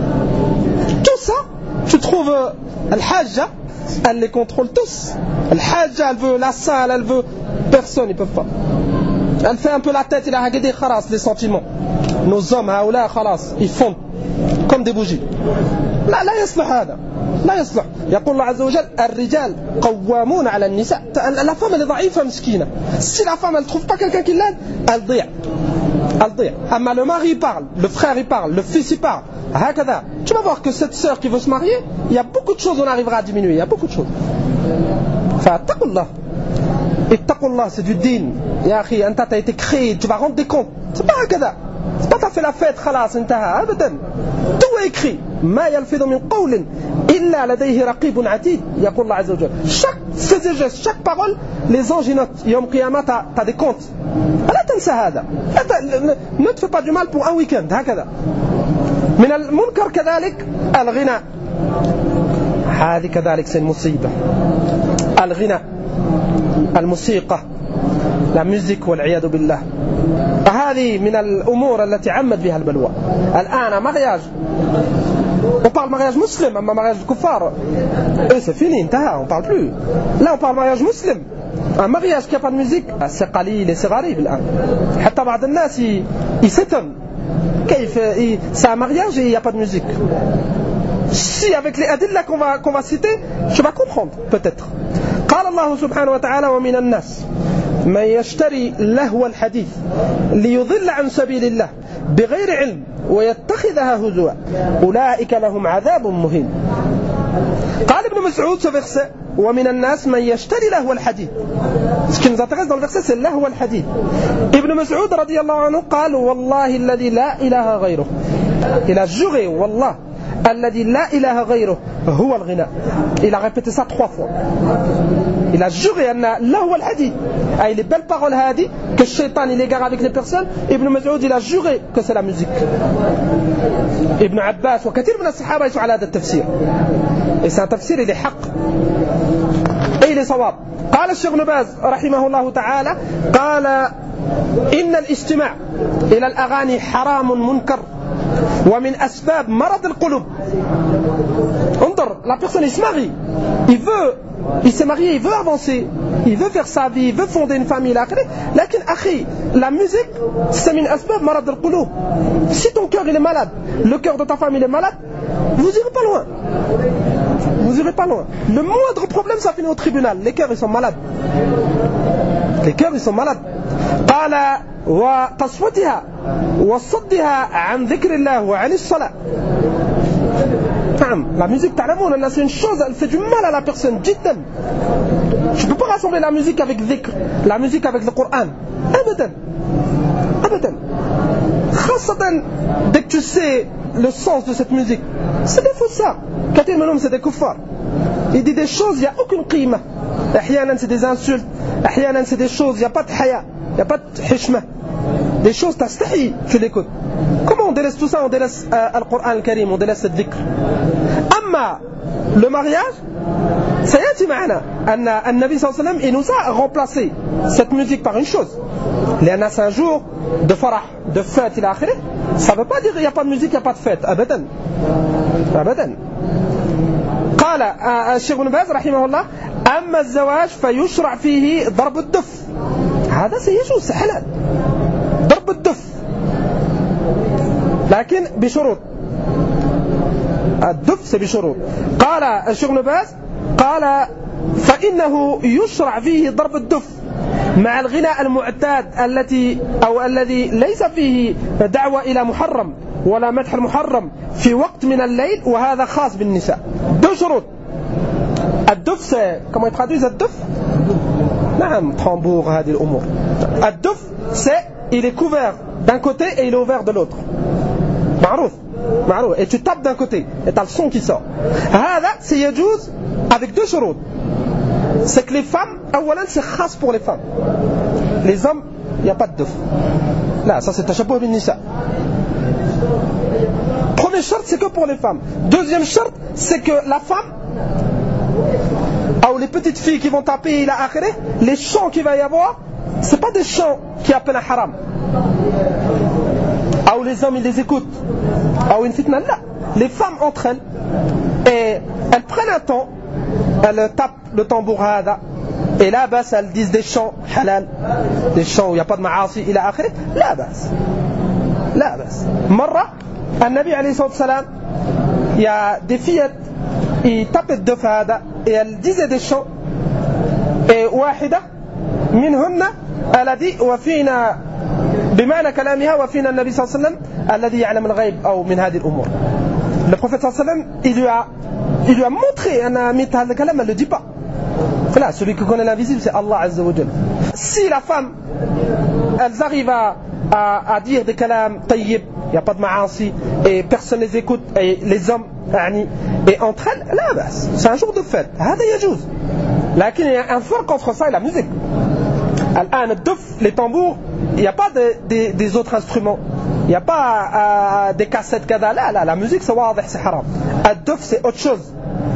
Tout ça, tu trouves Al-Hajja, elle les contrôle tous. Al-Hajja, elle veut la salle, elle veut personne, ils peuvent pas. Elle fait un peu la tête, il a regardé khalas, les sentiments. Nos hommes, haoula, khalas, ils font comme des bougies. لا لا يصلح هذا لا يصلح. يقول الله عز وجل الرجال قوامون على النساء. La femme elle est ضعيفة مسكينة. Si la femme elle trouve pas quelqu'un qui l'aide, elle ضيع. Elle ضيع. Amma le mari il parle, le frère il parle, le fils il parle. هكذا. Tu vas voir que cette sœur qui veut se marier, il y a beaucoup de choses on arrivera à diminuer, il y a beaucoup de choses. فاتقوا الله. اتقوا الله, c'est du din. يا أخي أنت t'as été créé, tu vas rendre des comptes. C'est pas هكذا. C'est pas t'as fait la fête, خلاص انتهى أبدا. Tout est écrit. ما يلفظ من قول إلا لديه رقيب عتيد. يقول الله عز وجل. Chaque fait et geste, chaque parole, les anges notent. يوم قيامة t'as des comptes. لا تنسى هذا. Ne te fais pas du mal pour un week-end. هكذا. من المنكر كذلك الغناء. هذه كذلك c'est une مصيبة. الغناء. الموسيقى. La musique والعياذ بالله. هذه من الأمور التي عمت بها البلوى. الآن mariage. On parle mariage musulman, أما mariage kuffar. Et c'est fini, انتهى, on parle plus. Là on parle mariage musulman. Un mariage qui n'a pas de musique, c'est قليل et c'est غريب الآن. حتى بعض الناس يستن. كيف c'est un mariage et il n'y a pas de musique. Si avec les adilla qu'on va, qu'on va citer, tu vas comprendre peut-être. قال الله سبحانه وتعالى ومن الناس من يشتري لهو الحديث ليضل عن سبيل الله بغير علم ويتخذها هزوا أولئك لهم عذاب مهين. قال ابن مسعود ce verset ومن الناس من يشتري لهو الحديث. Ce qui nous intéresse dans le verset c'est لهو الحديث. ابن مسعود رضي الله عنه قال والله الذي لا إله غيره. Il a juré والله الذي لا إله غيره هو الغناء. Il a répété ça trois fois. Il a juré أن لهو الحديث أي les belles paroles هذه que le shaitan il égare avec les personnes. Ibn Mas'ud il a juré que c'est la musique. Ibn Abbas وكثير من الصحابة يسوا على هذا التفسير. Et c'est un tafsir il est حق et il est صواب. قال الشيخ ابن باز رحمه الله تعالى قال إن الاستماع إلى الأغاني حرام منكر ومن أسباب مرض القلوب. انظر, la personne il se marie, il veut, il s'est marié, il veut avancer, il veut faire sa vie, il veut fonder une famille, لكن أخي, la musique c'est من أسباب مرض القلوب. Si ton cœur il est malade, le cœur de ta femme il est malade, vous irez pas loin. Vous irez pas loin. Le moindre problème ça finit au tribunal. Les cœurs ils sont malades. Les cœurs ils sont malades. قال وقسوتها وصدها عن ذكر الله وعن الصلاة. La musique, تعلمون, c'est une chose, elle fait du mal à la personne, جدا. Je ne peux pas rassembler la musique avec dhikr, la musique avec le Coran. Abadan. Abadan. خاصة dès que tu sais le sens de cette musique, c'est des faussaires. كثير منهم c'est des kuffar. Il dit des choses, il n'y a aucune qima. أحيانا c'est des insultes, أحيانا c'est des choses, il n'y a pas de haya, il n'y a pas de hishma. Des choses tastahi, tu l'écoutes. Comment on délaisse tout ça? On délaisse euh, le Coran le Karim, on délaisse le dhikr. Amma le mariage, سيأتي معنا أن النبي صلى الله عليه وسلم il nous a remplacé cette musique par une chose. لأن c'est un jour de farah, de fête إلى آخره. Ça ne veut pas dire qu'il n'y a pas de musique, il n'y a pas de fête. أبدا أبدا. قال الشيخ ابن باز رحمه الله أما الزواج فيشرع فيه ضرب الدف. هذا سيجوز حلال ضرب الدف لكن بشروط. الدف c'est بشروط. قال الشيخ ابن باز قال فإنه يشرع فيه ضرب الدف مع الغناء المعتاد التي أو الذي ليس فيه دعوة إلى محرم ولا مدح المحرم في وقت من الليل وهذا خاص بالنساء. deux شروط. الدف c'est comment ils traduisent الدف؟ نعم tambour هذه الأمور. الدف c'est il est couvert d'un côté et il est ouvert de l'autre. معروف. et tu tapes d'un côté et tu as le son qui sort. C'est yajouz avec deux shurut. C'est que les femmes, awalan, c'est khas pour les femmes. Les hommes, il n'y a pas de duf. Là, ça c'est tashabbuh bin nisa. Premier shart, c'est que pour les femmes. Deuxième shart, c'est que la femme, ou les petites filles qui vont taper il a akhiré, les chants qu'il va y avoir, c'est pas des chants qui appellent un haram. Ou les hommes ils les écoutent. Ou une fitna, là. Les femmes entre elles, et elles prennent un temps, elles tapent le tambour hada, et là bas elles disent des chants halal, des chants où il n'y a pas de ma'asi, il a akhiré, là bas. Là bas. Marra, un nabi alayhi salam, il y a des fillettes, ils tapaient de fada, et elles disaient des chants, et wahida, minhunna, elle a dit, wa fina, بمعنى كلامها وفينا النبي صلى الله عليه وسلم الذي يعلم الغيب أو من هذه الأمور. Le prophète صلى الله عليه وسلم il lui a il lui a montré أن مثل هذا الكلام elle le dit pas. Voilà, celui qui connaît l'invisible c'est Allah Azza wa Jal. Si la femme elles arrivent à, à, à dire des kalams tayyib, il n'y a pas de ma'asi et personne les écoute et les hommes et entre elles là bas, c'est un jour de fête. هذا يجوز. لكن il y a un farq entre ça et la musique. الآن الدف, les tambours, il n'y a pas de, de, des autres instruments, il n'y a pas euh, des cassettes kada. Là, là, la musique c'est واضح, c'est haram. الدف c'est autre chose.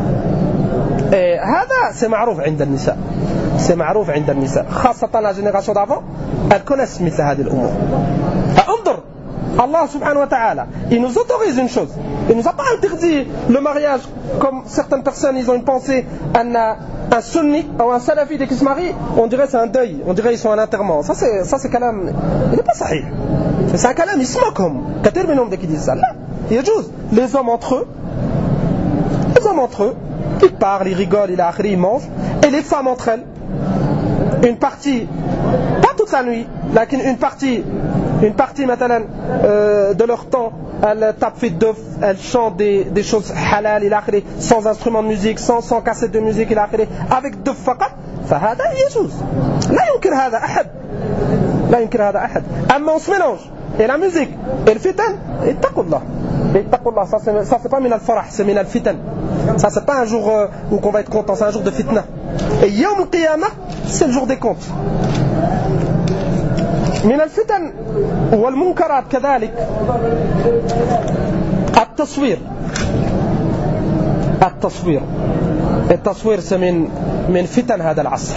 Et هذا c'est معروف عند النساء, c'est معروف عند النساء خاصة la génération d'avant, elles connaissent مثل هذه الأمور. انظر Allah subhanahu wa ta'ala, il nous autorise une chose, il nous a pas interdit le mariage comme certaines personnes ils ont une pensée, un, un sunni ou un salafi dès qu'ils se marient, on dirait c'est un deuil, on dirait ils sont en enterrement. Ça c'est ça c'est kalam, il n'est pas sahih. C'est un kalam ismakum. Kathir minhum dès qu'ils disent ça. Là, il y a juste les hommes entre eux, les hommes entre eux, ils parlent, ils rigolent, ils akhri, ils mangent, et les femmes entre elles, une partie, pas toute la nuit, mais une partie, une partie maintenant euh, de leur temps, elles tapent fit d'œuf, elles chantent des, des choses halal, il akhri, sans instrument de musique, sans, sans cassette de musique, il akhri, avec d'œuf faqat, فهذا يجوز. لا ينكر هذا أحد. لا ينكر هذا أحد. أما on se mélange, et la musique, et le fitan, اتقوا الله. اتقوا الله, ça c'est, ça c'est pas min al-farah, c'est min al-fitan. Ça c'est pas un jour euh, où on va être content, c'est un jour de fitna. Et Yawm al-Qiyamah, c'est le jour des comptes. من الفتن والمنكرات كذلك التصوير. التصوير التصوير من من فتن هذا العصر.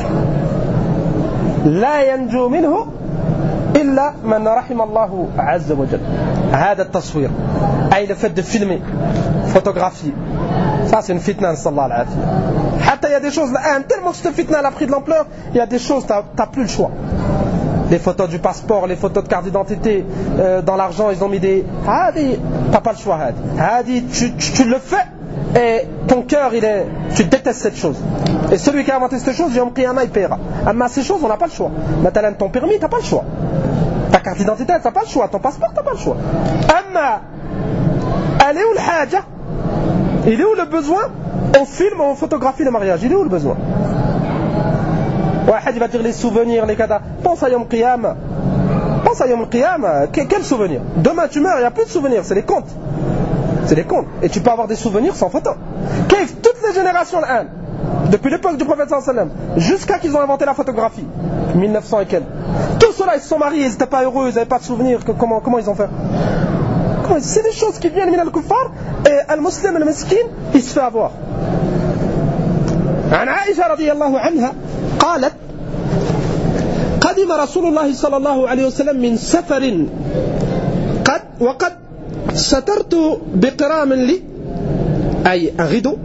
لا ينجو منه إلا من رحم الله عز وجل. هذا التصوير أي le fait de filmer, photographier, ça c'est une fitna, نسأل الله العافية. حتى il y a des choses là, tellement que cette fitna elle a pris de l'ampleur, il y a des choses t'as, t'as plus le choix. Les photos du passeport, les photos de carte d'identité, euh, dans l'argent ils ont mis des hadi, t'as pas le choix hadi. Hadi, tu, tu, tu le fais et ton cœur il est, tu détestes cette chose. Et celui qui a inventé cette chose, Yawm Qiyamah il paiera. Mais ces choses on n'a pas le choix. Maintenant ton permis t'as pas le choix. Ta carte d'identité t'as pas le choix. Ton passeport t'as pas le choix. Amma, elle est où le haja? Il est où le besoin? On filme, on photographie le mariage. Il est où le besoin? واحد va dire les souvenirs, les kada. Pense à Yawm Qiyamah. Pense à Yawm Qiyamah. Quel souvenir? Demain tu meurs, il n'y a plus de souvenirs, c'est les comptes. C'est les comptes. Et tu peux avoir des souvenirs sans photo. Kif, toutes les générations l'an, depuis l'époque du prophète sallallahu alayhi wa sallam, jusqu'à qu'ils ont inventé la photographie, mille neuf cents et quelques. Tous ceux-là, ils se sont mariés, ils n'étaient pas heureux, ils n'avaient pas de souvenirs. Que, comment, comment ils ont fait? Comment, c'est des choses qui viennent min al-kuffar, et al-muslim, al-miskin, il se fait avoir. عن عائشة رضي الله عنها قالت قدم رسول الله صلى الله عليه وسلم من سفر قد وقد سترت بقرام لي أي un rideau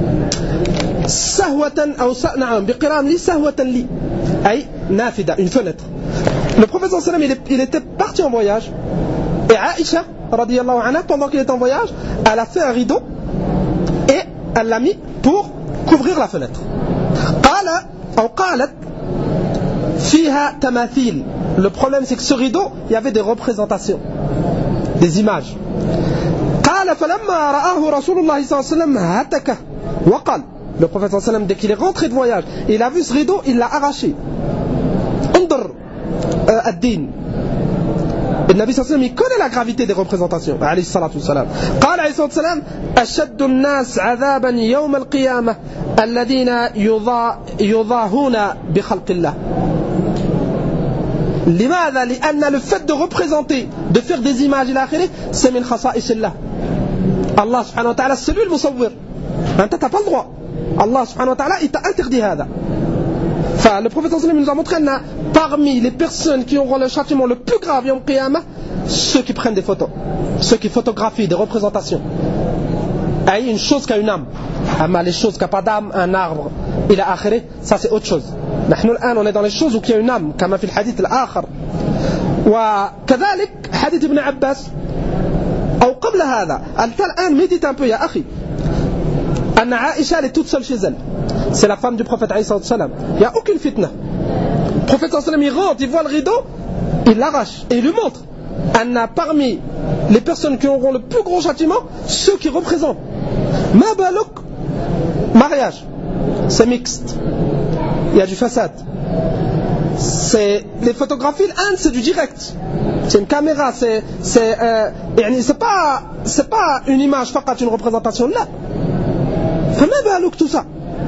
سهوة أو نعم بقرام لي سهوة لي أي نافذة une fenêtre. Le prophète صلى الله عليه وسلم il était parti en voyage et Aïcha رضي الله عنها pendant qu'il était en voyage elle a fait un rideau et elle l'a mis pour couvrir la fenêtre. قال أو قالت فيها تماثيل. Le problème c'est que ce rideau il y avait des représentations, des images. قال فلما رآه رسول الله صلى الله عليه وسلم هتكه وقال. Le prophète صلى الله عليه وسلم dès qu'il est rentré de voyage il a vu ce rideau, il l'a arraché. انظر الدين Nabi sallallahu alayhi wa sallam, il connaît la gravité des représentations. Alayhi salatu wassalam. قال عليه الصلاة والسلام أشد الناس عذابا يوم القيامة الذين يضاهون بخلق الله. لماذا؟ لأن le fait de représenter, de faire des images إلى آخره, c'est من خصائص الله. Allah subhanahu wa ta'ala, c'est lui le musawwir. أنت t'as pas le droit. Allah subhanahu wa ta'ala, il t'a interdit هذا. Enfin, le prophète sallallahu alayhi wa sallam nous a montré que parmi les personnes qui auront le châtiment le plus grave yom qiyamah, ceux qui prennent des photos, ceux qui photographient des représentations. Il y a une chose qui a une âme. Mais les choses qui n'ont pas d'âme, un arbre, il a akhiré, ça c'est autre chose. Nous, on est dans les choses où il y a une âme, comme dans le hadith l'autre. وكذلك حديث ابن عباس أو قبل هذا. أنت الآن médite un peu يا أخي. أن عائشة elle est toute seule chez elle. C'est la femme du prophète alayhi salam. Il n'y a aucune fitna. Le prophète sallam, il rentre, il voit le rideau, il l'arrache et il lui montre. Anna, parmi les personnes qui auront le plus gros châtiment, ceux qui représentent. Ma balouk, mariage, c'est mixte. Il y a du façade. C'est les photographies, un c'est du direct. C'est une caméra, c'est c'est euh, c'est pas c'est pas une image, faqat une représentation là. Ma balouk tout ça.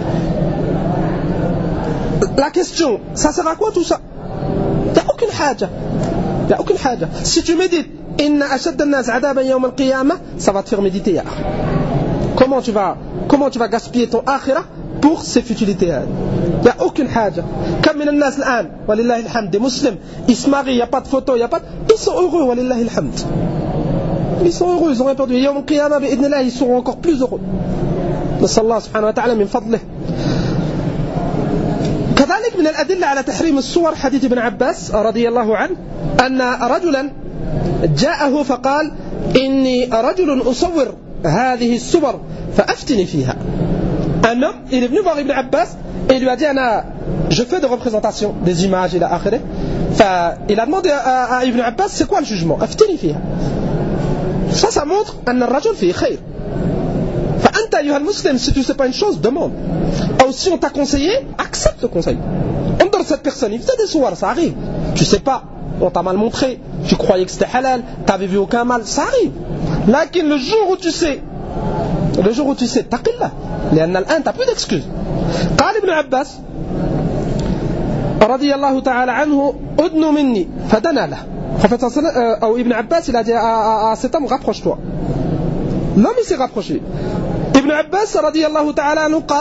La question, ça sert à quoi tout ça? Il n'y a aucune haja. Il n'y a aucune haja. Si tu médites, inna ashadda an-nas 'adaban yawm al-qiyamah, ça va te faire méditer. Ya. Comment tu vas, comment tu vas gaspiller ton akhirah pour ces futilités? Il n'y a aucune haja. Comme min an-nas al-an, walillahi alhamd, des musulmans, ils se marient, il n'y a pas de photo, il n'y a pas de... Ils sont heureux, walillahi alhamd. Ils sont heureux, ils ont rien perdu. Yawm al-qiyamah, bi'idnillah, ils seront encore plus heureux. Nasallahu subhanahu wa ta'ala min fadlih. كذلك من الأدلة على تحريم الصور حديث ابن عباس رضي الله عنه أن رجلا جاءه فقال إني رجل أصور هذه الصور فأفتني فيها. Un homme, il est venu voir Ibn Abbas et il lui a dit أنا je fais des représentations, des images إلى آخره. Il a demandé à, à Ibn Abbas c'est quoi le jugement? أفتني فيها. Ça, ça montre أن الرجل فيه خير. فأنت أيها المسلم, si tu ne sais pas une chose, demande. Ou si on t'a conseillé, accepte le conseil. On donne cette personne, il faisait des soirs, ça arrive. Tu sais pas, on t'a mal montré, tu croyais que c'était halal, t'avais vu aucun mal, ça arrive. Là, le jour où tu sais, le jour où tu sais, taqillah. لأن الآن t'as plus d'excuses. قال ابن عباس رضي الله تعالى عنه أدن مني فدنا له. Prophète ou Ibn Abbas, il a dit à, à, à cet homme, rapproche-toi. L'homme il s'est rapproché. Ibn Abbas رضي الله تعالى عنه قال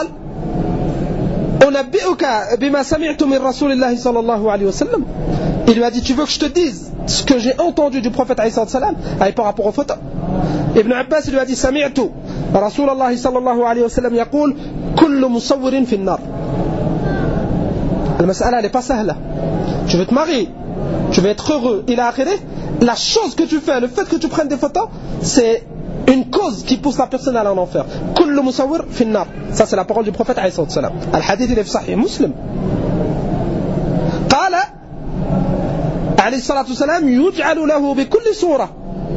أنبئك بما سمعت من رسول الله صلى الله عليه وسلم. Il lui a dit, tu veux que je te dise ce que j'ai entendu du prophète alayhi salam par rapport aux photos? Ibn Abbas il lui a dit, سمعت رسول الله صلى الله عليه وسلم يقول كل مصور في النار. المسألة elle n'est pas سهلة. Tu veux te marier, tu veux être heureux, il a akhiré. La chose que tu fais, le fait que tu prennes des photos, c'est une cause qui pousse la personne à aller en enfer. كل مصور في النار. Ça c'est la parole du prophète alayhi salam. Al-hadith il est sahih muslim. قال عليه الصلاة والسلام يجعل له بكل صورة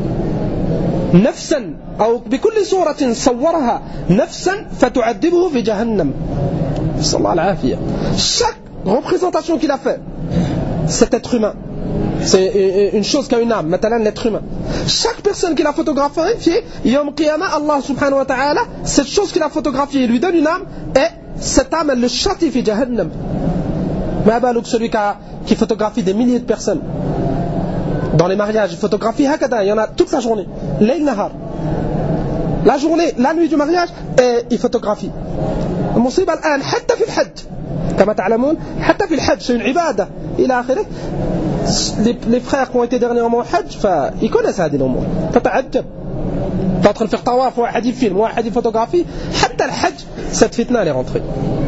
نفسا أو بكل صورة صورها نفسا فتعذبه في جهنم. صلى الله العافية. Chaque représentation qu'il a fait, cet être humain, c'est une chose qui a une âme, maintenant l'être humain. Chaque personne qui l'a photographié, Yom Qiyamah, Allah subhanahu wa ta'ala, cette chose qu'il a photographiée lui donne une âme et cette âme elle le châtie fi jahannam. Mais abalouk celui qui, a, qui photographie des milliers de personnes dans les mariages, il photographie hakada, il y en a toute la journée, layl nahar. La journée, la nuit du mariage, et il photographie. المصيبة الآن حتى في الحج كما تعلمون حتى في الحج c'est une ibada إلى آخره. Les, les frères qui ont été dernièrement au Hajj, ils connaissent هذه الأمور. فتعجب. تدخل في الطواف واحد يفيلم واحد يفوتوغرافي حتى الحج cette fitna est rentrée.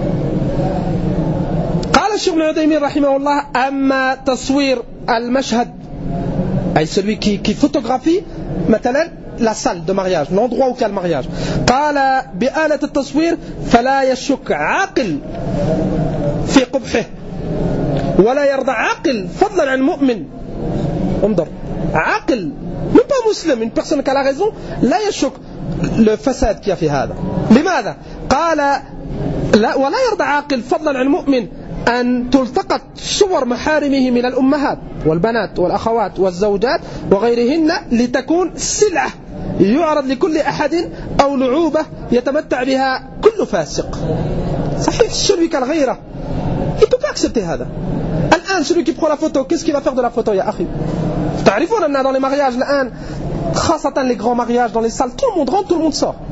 قال الشيخ ابن عثيمين رحمه الله أما تصوير المشهد أي celui qui, qui photographie مثلا la salle de mariage, l'endroit où il y a le mariage. قال بآلة التصوير فلا يشك عاقل في قبحه ولا يرضى عاقل فضلا عن مؤمن. انظر عاقل même pas musulman, une personne qui a la raison لا يشك le فساد qu'il y a في هذا. لماذا؟ قال لا ولا يرضى عاقل فضلا عن مؤمن أن تلتقط صور محارمه من الأمهات والبنات والأخوات والزوجات وغيرهن لتكون سلعة يعرض لكل أحد أو لعوبة يتمتع بها كل فاسق. صحيح celui qui a le غيرة il peut pas accepter هذا. الآن celui qui prend la photo qu'est-ce qu'il va faire de la photo يا أخي؟ تعرفون أن dans les mariages الآن خاصة les grands mariages dans les salles tout le monde rentre tout le monde sort.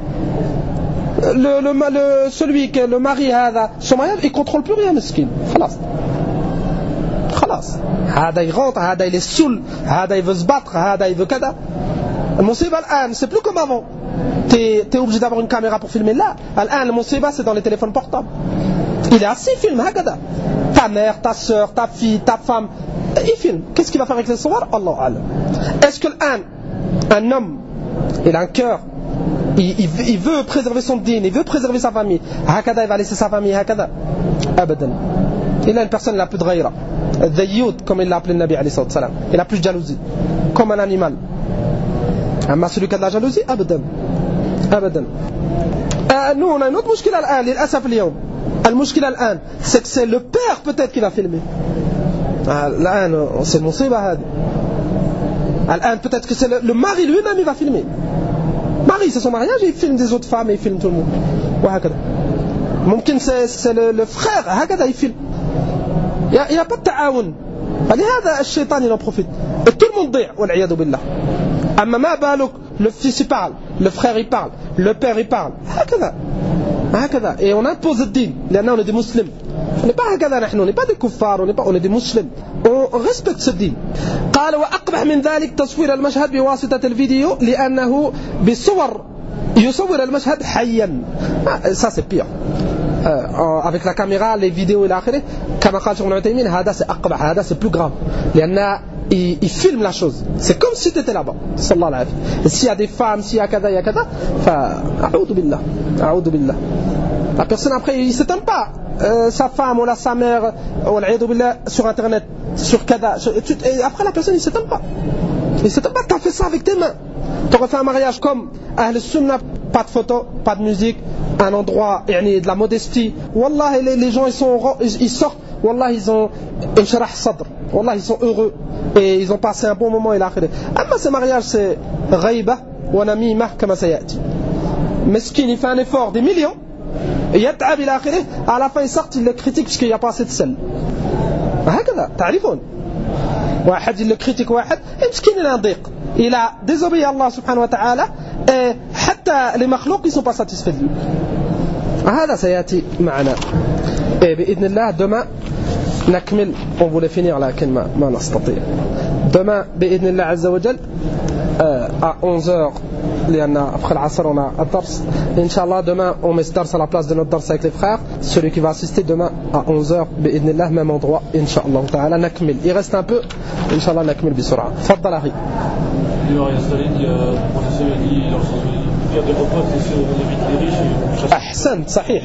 Le, le, le, celui que le mari هذا son mariage il contrôle plus rien مسكين خلاص خلاص هذا يغلط هذا il est saoul هذا il veut se battre هذا il veut كذا. المصيبة الآن c'est plus comme avant t'es, t'es obligé d'avoir une caméra pour filmer là الآن المصيبة c'est dans les téléphones portables. Il est assis, il filme هكذا ta mère, ta soeur, ta fille, ta femme il filme. Qu'est-ce qu'il va faire avec les soirs? Allah alam. Est-ce que الآن un homme il a un cœur Il, il, il veut préserver son dîn, il veut préserver sa famille. Hakada, il va laisser sa famille. Hakada. Abadan. Il a une personne, il a plus de ghaïra. Dhayoud, comme il l'a appelé le Nabi alayhi salam. Il a plus de jalousie. Comme un animal. Mais celui qui a de la jalousie, abadan. Abadan. Euh, nous, on a une autre mouchkila l'an, l'asaf l'yom. Le mouchkila l'an, c'est que c'est le père peut-être qui va filmer. L'an, c'est le moussiba hadi. L'an, peut-être que c'est le, le mari lui-même, il va filmer. Marie, c'est son mariage, il filme des autres femmes et il filme tout le monde. Mumkin, c'est, c'est le, le frère, il filme. Il n'y a, a pas de ta'aoun. لهذا الشيطان il en profite. Et tout le monde dit, والعياذ بالله. أما ما بالك, le fils il parle, le frère il parle, le père il parle. هكذا. هكذا. Et on impose le din. لأننا on est des musulmans. On n'est pas هكذا نحن, on n'est pas des kuffars, on n'est pas, on est des musulmans. On respecte ce din. قال وأقبح من ذلك تصوير المشهد بواسطة الفيديو لأنه بصور يصور المشهد حيا. Ça c'est pire. Euh, avec la caméra, les vidéos et l'آخره كما قال شيخ ابن عثيمين هذا c'est أقبح, هذا c'est plus grave. لأن il, il filme la chose. C'est comme si tu étais là-bas. صلى الله عليه وسلم. S'il y a des femmes, s'il y a كذا, il y a كذا, فأعوذ بالله. أعوذ بالله. La personne après, il ne s'étonne pas. Euh, sa femme ou la, sa mère sur internet, sur Kada. Et après la personne il ne s'étonne pas. Il ne s'étonne pas, tu as fait ça avec tes mains. Tu aurais fait un mariage comme Ahl Sunnah, pas de photo, pas de musique, un endroit de la modestie. Wallah, les, les gens ils, sont, ils, ils sortent, Wallah, ils ont Insharah Sadr. Wallah, ils sont heureux et ils ont passé un bon moment. Amma ce mariage c'est Ghaïba wa Namimah kama sayati. Meskin il fait un effort des millions. يتعب إلى آخره à la fin il sort il le critique parce qu'il n'y a pas assez de sel. هكذا تعرفون واحد il le critique واحد مسكين il a un ضيق il a désobéi à Allah subhanahu wa ta'ala et حتى les makhlouq ils sont pas satisfaits de lui. هذا سيأتي معنا et بإذن الله demain نكمل on voulait finir لكن ما, ما نستطيع. demain بإذن الله عز وجل à onze heures لأن après العصر on a un dars. Inch'Allah demain on met ce dars à la place de notre dars avec les frères. Celui qui va assister demain à onze heures بإذن الله même endroit Inch'Allah ta'ala نكمل. Il reste un peu Inch'Allah نكمل بسرعة. تفضل أخي. Il y a un collègue qui a professeur a dit faire des repas c'est sur les riches. أحسنت صحيح.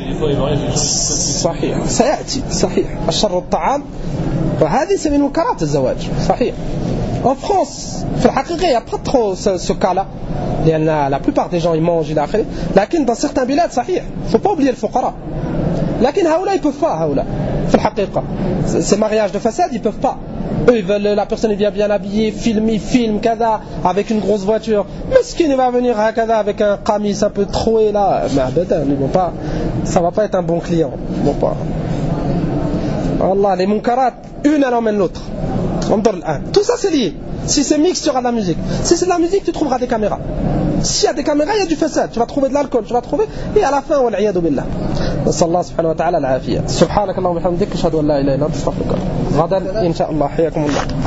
صحيح سيأتي صحيح. الشر الطعام وهذه c'est من منكرات الزواج صحيح. En France, في الحقيقة il n'y a pas trop ce, ce cas-là. لأن la plupart des gens ils mangent إلى آخره. لكن dans certains بلاد صحيح. Il ne faut pas oublier le فقراء. لكن هؤلاء ils peuvent pas هؤلاء. في الحقيقة. Ces mariages de façade ils peuvent pas. Eux ils veulent la personne est bien bien habillée, filme, filme, كذا, avec une grosse voiture. Mais ce qui va venir كذا avec un qamis un peu troué là, mais ils vont pas. Ça va pas être un bon client. Ils vont pas. Allah les munkarat une elle emmène l'autre. Tout ça c'est lié. Si c'est mix, tu auras de la musique. Si c'est de la musique, tu trouveras des caméras. S'il y a des caméras, il y a du façade. Tu vas trouver de l'alcool, tu vas trouver. Et à la fin, wal'iyadu billah. Sallallahu subhanahu wa ta'ala al-afiyah. Subhanakallahumma wa bihamdika ashhadu an la ilaha illa anta astaghfiruka. Ghadan, inshallah, hayyakumullah.